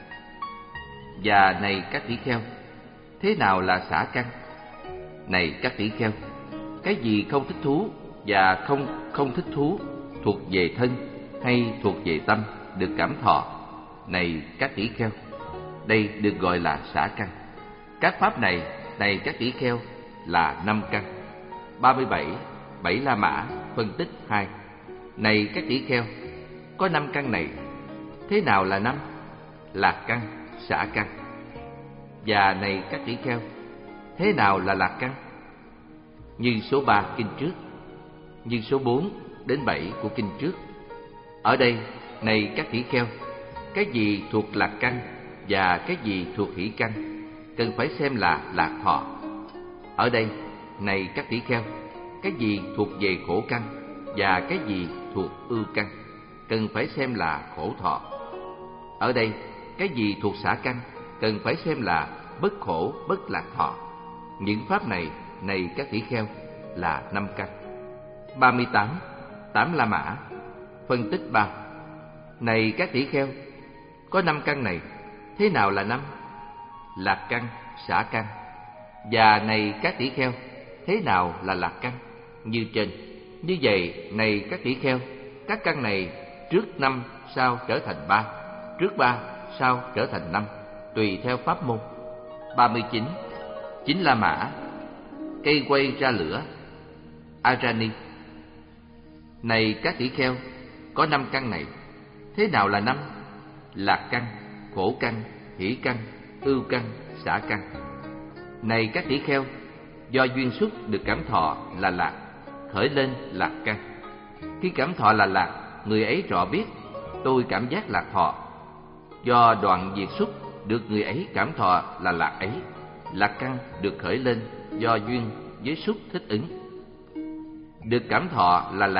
Và này các tỷ kheo, thế nào là xả căn? Này các tỷ kheo, cái gì không thích thú và không không thích thú thuộc về thân hay thuộc về tâm được cảm thọ. Này các tỷ kheo, đây được gọi là xả căn. Các pháp này, này các tỷ kheo, là năm căn. ba mươi bảy. Bảy La Mã. Phân tích hai. Này các tỷ kheo, có năm căn này. Thế nào là năm? Lạc căn, xả căn. Và này các tỷ kheo, thế nào là lạc căn? Như số ba kinh trước, như số bốn đến bảy của kinh trước. Ở đây, này các tỷ kheo, cái gì thuộc lạc căn và cái gì thuộc hỷ căn cần phải xem là lạc thọ. Ở đây, này các tỷ kheo, cái gì thuộc về khổ căn và cái gì thuộc ưu căn cần phải xem là khổ thọ. Ở đây, cái gì thuộc xả căn cần phải xem là bất khổ bất lạc thọ. Những pháp này, này các tỷ kheo, là năm căn. ba mươi tám. Tám La Mã. Phân tích ba. Này các tỷ kheo, có năm căn này. Thế nào là năm? Lạc căn, xả căn. Và này các tỷ kheo, thế nào là lạc căn? Như trên. Như vậy, này các tỷ kheo, các căn này trước năm sau trở thành ba, trước ba sau trở thành năm, tùy theo pháp môn. ba mươi chín. Chín La Mã. Cây quay ra lửa. Ajani. Này các tỷ kheo, có năm căn này. Thế nào là năm? Lạc căn, khổ căn, hỷ căn, ưu căn, xả căn. Này các tỷ kheo, do duyên xuất được cảm thọ là lạc, khởi lên lạc căn. Khi cảm thọ là lạc, người ấy rõ biết tôi cảm giác lạc thọ. Do đoạn diệt xuất được người ấy cảm thọ là lạc ấy, lạc căn được khởi lên do duyên với xuất thích ứng. Được cảm thọ là lạc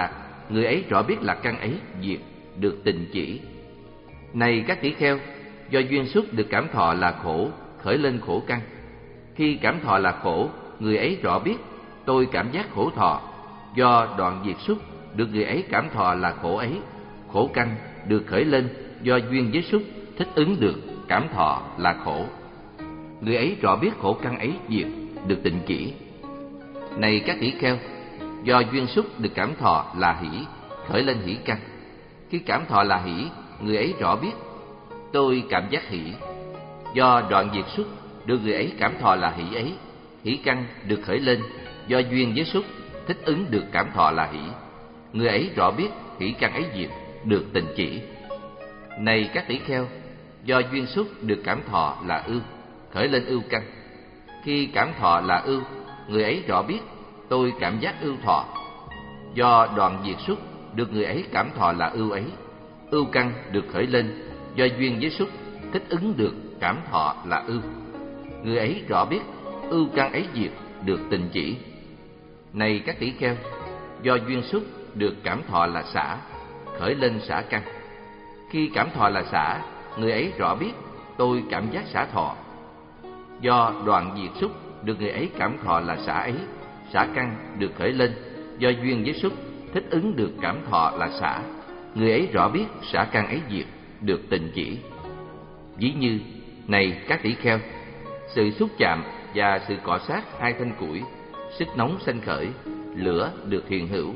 người ấy rõ biết lạc căn ấy diệt, được tình chỉ. Này các tỷ kheo, do duyên xúc được cảm thọ là khổ, khởi lên khổ căn. Khi cảm thọ là khổ, người ấy rõ biết tôi cảm giác khổ thọ. Do đoạn diệt xúc được người ấy cảm thọ là khổ ấy, khổ căn được khởi lên do duyên với xúc thích ứng được cảm thọ là khổ. Người ấy rõ biết khổ căn ấy diệt, được tịnh chỉ. Này các tỷ kheo, do duyên xúc được cảm thọ là hỷ, khởi lên hỷ căn. Khi cảm thọ là hỷ, người ấy rõ biết tôi cảm giác hỷ. Do đoạn diệt xúc được người ấy cảm thọ là hỷ ấy, hỷ căn được khởi lên do duyên với xúc thích ứng được cảm thọ là hỷ. Người ấy rõ biết hỷ căn ấy diệt, được tịnh chỉ. Này các tỷ kheo, do duyên xúc được cảm thọ là ưu, khởi lên ưu căn. Khi cảm thọ là ưu, người ấy rõ biết tôi cảm giác ưu thọ. Do đoạn diệt xúc được người ấy cảm thọ là ưu ấy, ưu căn được khởi lên do duyên với xúc thích ứng được cảm thọ là ưu. Người ấy rõ biết ưu căn ấy diệt, được tịnh chỉ. Này các tỷ kheo, do duyên xúc được cảm thọ là xả, khởi lên xả căn. Khi cảm thọ là xả, người ấy rõ biết tôi cảm giác xả thọ. Do đoạn diệt xúc được người ấy cảm thọ là xả ấy, xả căn được khởi lên do duyên với xúc thích ứng được cảm thọ là xả. Người ấy rõ biết xả căn ấy diệt, được tịnh chỉ. Ví như, này các tỷ kheo, sự xúc chạm và sự cọ sát hai thanh củi, sức nóng sanh khởi, lửa được hiện hữu.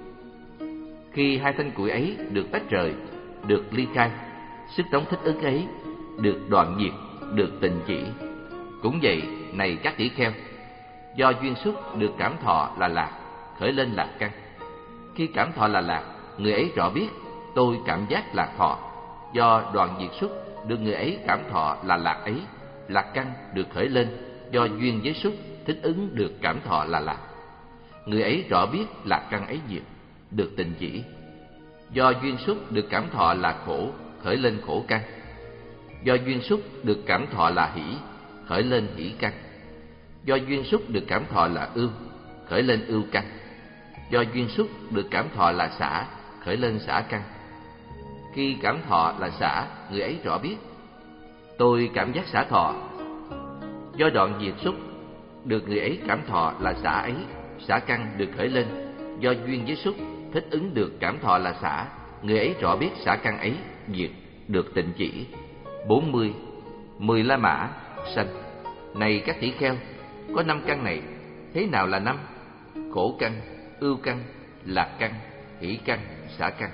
Khi hai thanh củi ấy được tách rời, được ly khai, sức nóng thích ứng ấy được đoạn diệt, được tịnh chỉ. Cũng vậy, này các tỷ kheo, do duyên xúc được cảm thọ là lạc, khởi lên lạc căn. Khi cảm thọ là lạc, người ấy rõ biết tôi cảm giác lạc thọ. Do đoạn diệt xúc được người ấy cảm thọ là lạc ấy, lạc căn được khởi lên do duyên với xúc thích ứng được cảm thọ là lạc. Người ấy rõ biết lạc căn ấy diệt, được tịnh chỉ. Do duyên xúc được cảm thọ là khổ, khởi lên khổ căn. Do duyên xúc được cảm thọ là hỷ, khởi lên hỷ căn. Do duyên xúc được cảm thọ là ưu, khởi lên ưu căn. Do duyên xúc được cảm thọ là xả, khởi lên xả căn. Khi cảm thọ là xả, người ấy rõ biết tôi cảm giác xả thọ. Do đoạn diệt xúc được người ấy cảm thọ là xả ấy, xả căn được khởi lên do duyên với xúc thích ứng được cảm thọ là xả. Người ấy rõ biết xả căn ấy diệt, được tịnh chỉ. Bốn mươi. Mười la mã sanh. Này các tỷ kheo, có năm căn này, thế nào là năm? Khổ căn, ưu căn, lạc căn, hỷ căn, xả căn.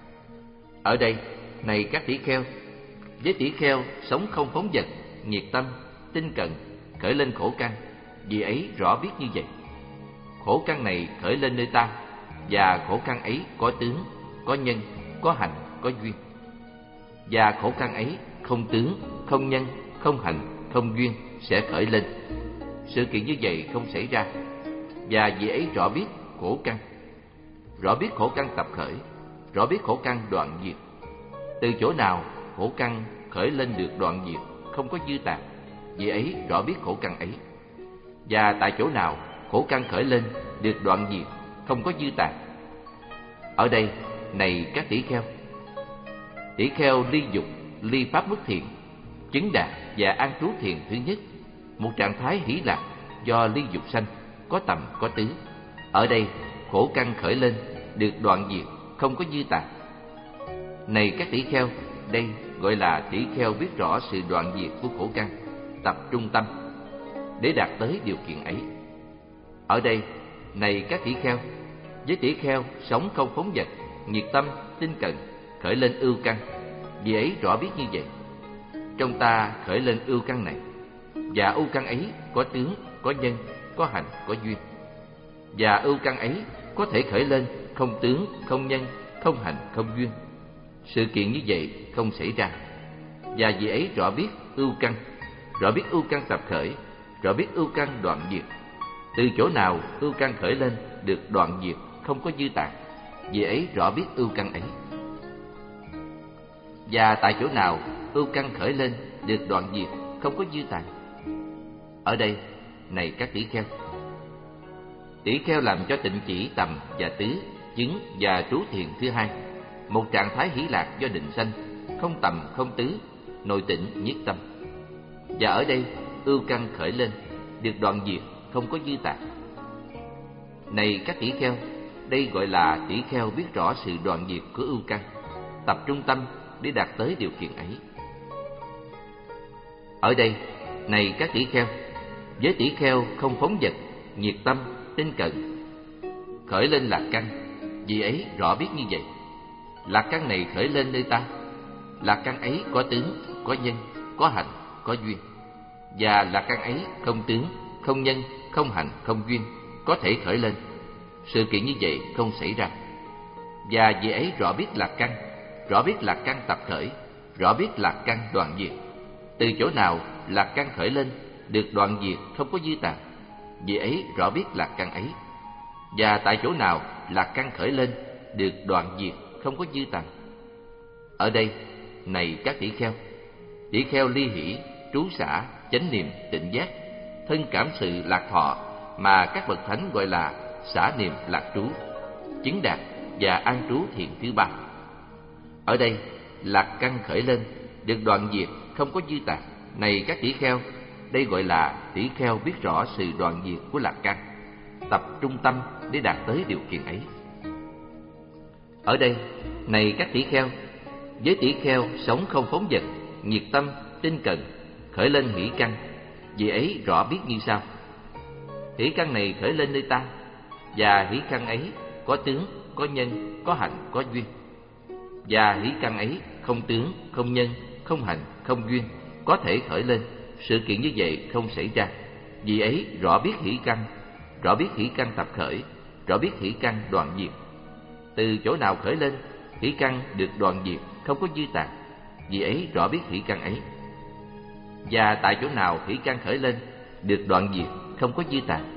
Ở đây, này các tỷ kheo, với tỷ kheo sống không phóng dật, nhiệt tâm, tinh cận, khởi lên khổ căn, vì ấy rõ biết như vậy. Khổ căn này khởi lên nơi ta, và khổ căn ấy có tướng, có nhân, có hành, có duyên. Và khổ căn ấy không tướng, không nhân, không hành, không duyên sẽ khởi lên. Sự kiện như vậy không xảy ra, và vì ấy rõ biết khổ căn. Rõ biết khổ căn tập khởi, rõ biết khổ căn đoạn diệt. Từ chỗ nào khổ căn khởi lên được đoạn diệt, không có dư tạp, vì ấy rõ biết khổ căn ấy. Và tại chỗ nào khổ căn khởi lên được đoạn diệt, không có dư tạp. Ở đây, này các tỷ kheo, tỷ kheo ly dục, ly pháp bất thiện, chứng đạt và an trú thiền thứ nhất, một trạng thái hỷ lạc do ly dục sanh, có tầm có tứ. Ở đây khổ căn khởi lên được đoạn diệt, không có dư tạp. Này các tỷ kheo, đây gọi là tỷ kheo biết rõ sự đoạn diệt của khổ căn, tập trung tâm để đạt tới điều kiện ấy. Ở đây, này các tỷ kheo, với tỷ kheo sống không phóng dật, nhiệt tâm, tinh cận, khởi lên ưu căn, vì ấy rõ biết như vậy. Trong ta khởi lên ưu căn này, và ưu căn ấy có tướng, có nhân, có hành, có duyên. Và ưu căn ấy có thể khởi lên không tướng, không nhân, không hành, không duyên. Sự kiện như vậy không xảy ra, và vì ấy rõ biết ưu căn, rõ biết ưu căn tập khởi, rõ biết ưu căn đoạn diệt. Từ chỗ nào ưu căn khởi lên được đoạn diệt, không có dư tạp, vì ấy rõ biết ưu căn ấy. Và tại chỗ nào ưu căn khởi lên được đoạn diệt, không có dư tạp. Ở đây, này các tỷ kheo, tỷ kheo làm cho tịnh chỉ tầm và tứ chứng và trú thiền thứ hai, một trạng thái hỷ lạc do định sanh, không tầm không tứ, nội tĩnh nhiết tâm. Và ở đây ưu căn khởi lên, được đoạn diệt, không có dư tạp. Này các tỷ kheo, đây gọi là tỷ kheo biết rõ sự đoạn diệt của ưu căn, tập trung tâm để đạt tới điều kiện ấy. Ở đây, này các tỷ kheo, với tỷ kheo không phóng dật, nhiệt tâm, tinh cận, khởi lên lạc căn, vì ấy rõ biết như vậy. Lạc căn này khởi lên nơi ta, lạc căn ấy có tướng, có nhân, có hạnh, có duyên. Và lạc căn ấy không tướng, không nhân, không hạnh, không duyên, có thể khởi lên. Sự kiện như vậy không xảy ra. Và vì ấy rõ biết lạc căn, rõ biết lạc căn tập khởi, rõ biết lạc căn đoạn diệt. Từ chỗ nào lạc căn khởi lên, được đoạn diệt, không có dư tạp, vì ấy rõ biết lạc căn ấy. Và tại chỗ nào lạc căn khởi lên, được đoạn diệt, không có dư tạp. Ở đây, này các tỷ kheo, tỷ kheo ly hỷ, trú xả, chánh niệm, tịnh giác, thân cảm sự lạc thọ mà các bậc thánh gọi là xả niệm lạc trú, chứng đạt và an trú thiền thứ ba. Ở đây, lạc căn khởi lên, được đoạn diệt, không có dư tạp. Này các tỷ kheo, đây gọi là tỷ kheo biết rõ sự đoạn diệt của lạc căn, tập trung tâm để đạt tới điều kiện ấy. Ở đây, này các tỷ kheo, với tỷ kheo sống không phóng dật, nhiệt tâm, tinh cận, khởi lên hỷ căn, vì ấy rõ biết như sau. Hỷ căn này khởi lên nơi ta, và hỷ căn ấy có tướng, có nhân, có hạnh, có duyên. Và hỷ căn ấy không tướng, không nhân, không hạnh, không duyên, có thể khởi lên. Sự kiện như vậy không xảy ra. Vì ấy rõ biết hỷ căn, rõ biết hỷ căn tập khởi, rõ biết hỷ căn đoạn diệt. Từ chỗ nào khởi lên, hỷ căn được đoạn diệt, không có dư tạp. Vì ấy rõ biết hỷ căn ấy. Và tại chỗ nào hỷ căn khởi lên, được đoạn diệt, không có dư tạp.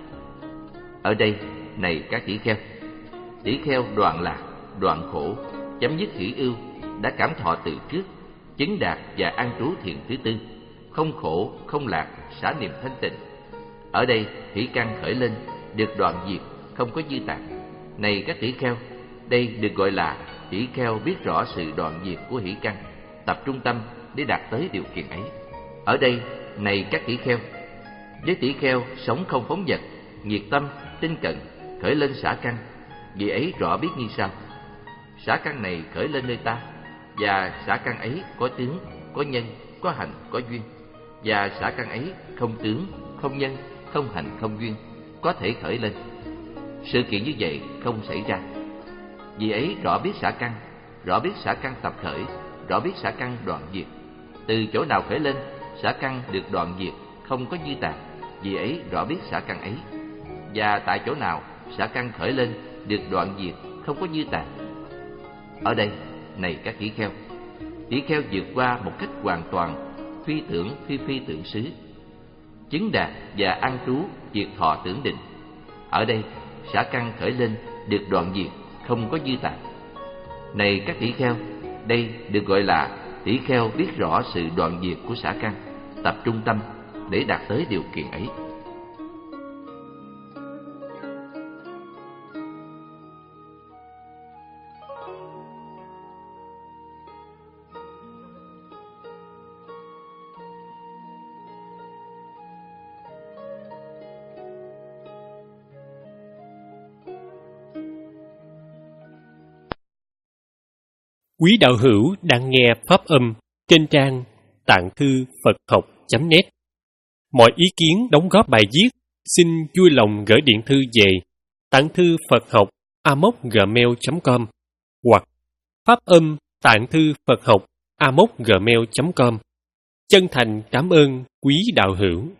Ở đây, này các tỷ kheo, tỷ kheo đoạn lạc, đoạn khổ, chấm dứt hỷ ưu, đã cảm thọ từ trước, chứng đạt và an trú thiền thứ tư, không khổ, không lạc, xả niệm thanh tịnh. Ở đây, hỷ căn khởi lên, được đoạn diệt, không có dư tạp. Này các tỷ kheo, đây được gọi là tỷ kheo biết rõ sự đoạn diệt của hỷ căn, tập trung tâm để đạt tới điều kiện ấy. Ở đây, này các tỷ kheo, với tỷ kheo sống không phóng dật, nhiệt tâm, tinh cận, khởi lên xả căn, vì ấy rõ biết như sau. Xả căn này khởi lên nơi ta, và xả căn ấy có tướng, có nhân, có hạnh, có duyên. Và xả căn ấy không tướng, không nhân, không hạnh, không duyên, có thể khởi lên. Sự kiện như vậy không xảy ra. Vì ấy rõ biết xả căn, rõ biết xả căn tập khởi, rõ biết xả căn đoạn diệt. Từ chỗ nào khởi lên, xả căn được đoạn diệt, không có dư tạp. Vì ấy rõ biết xả căn ấy. Và tại chỗ nào xả căn khởi lên, được đoạn diệt, không có dư tạp. Ở đây, này các tỷ kheo, tỷ kheo vượt qua một cách hoàn toàn, phi tưởng phi phi tưởng xứ, chứng đạt và an trú diệt thọ tưởng định. Ở đây, xả căn khởi lên, được đoạn diệt, không có dư tạp. Này các tỷ kheo, đây được gọi là tỷ kheo biết rõ sự đoạn diệt của xả căn, tập trung tâm để đạt tới điều kiện ấy. Quý đạo hữu đang nghe pháp âm trên trang tạng thư Phật học chấm net. Mọi ý kiến đóng góp bài viết xin vui lòng gửi điện thư về tạng thư Phật học a m o c gmail chấm com hoặc pháp âm tạng thư Phật học a m o c gmail chấm com. Chân thành cảm ơn quý đạo hữu.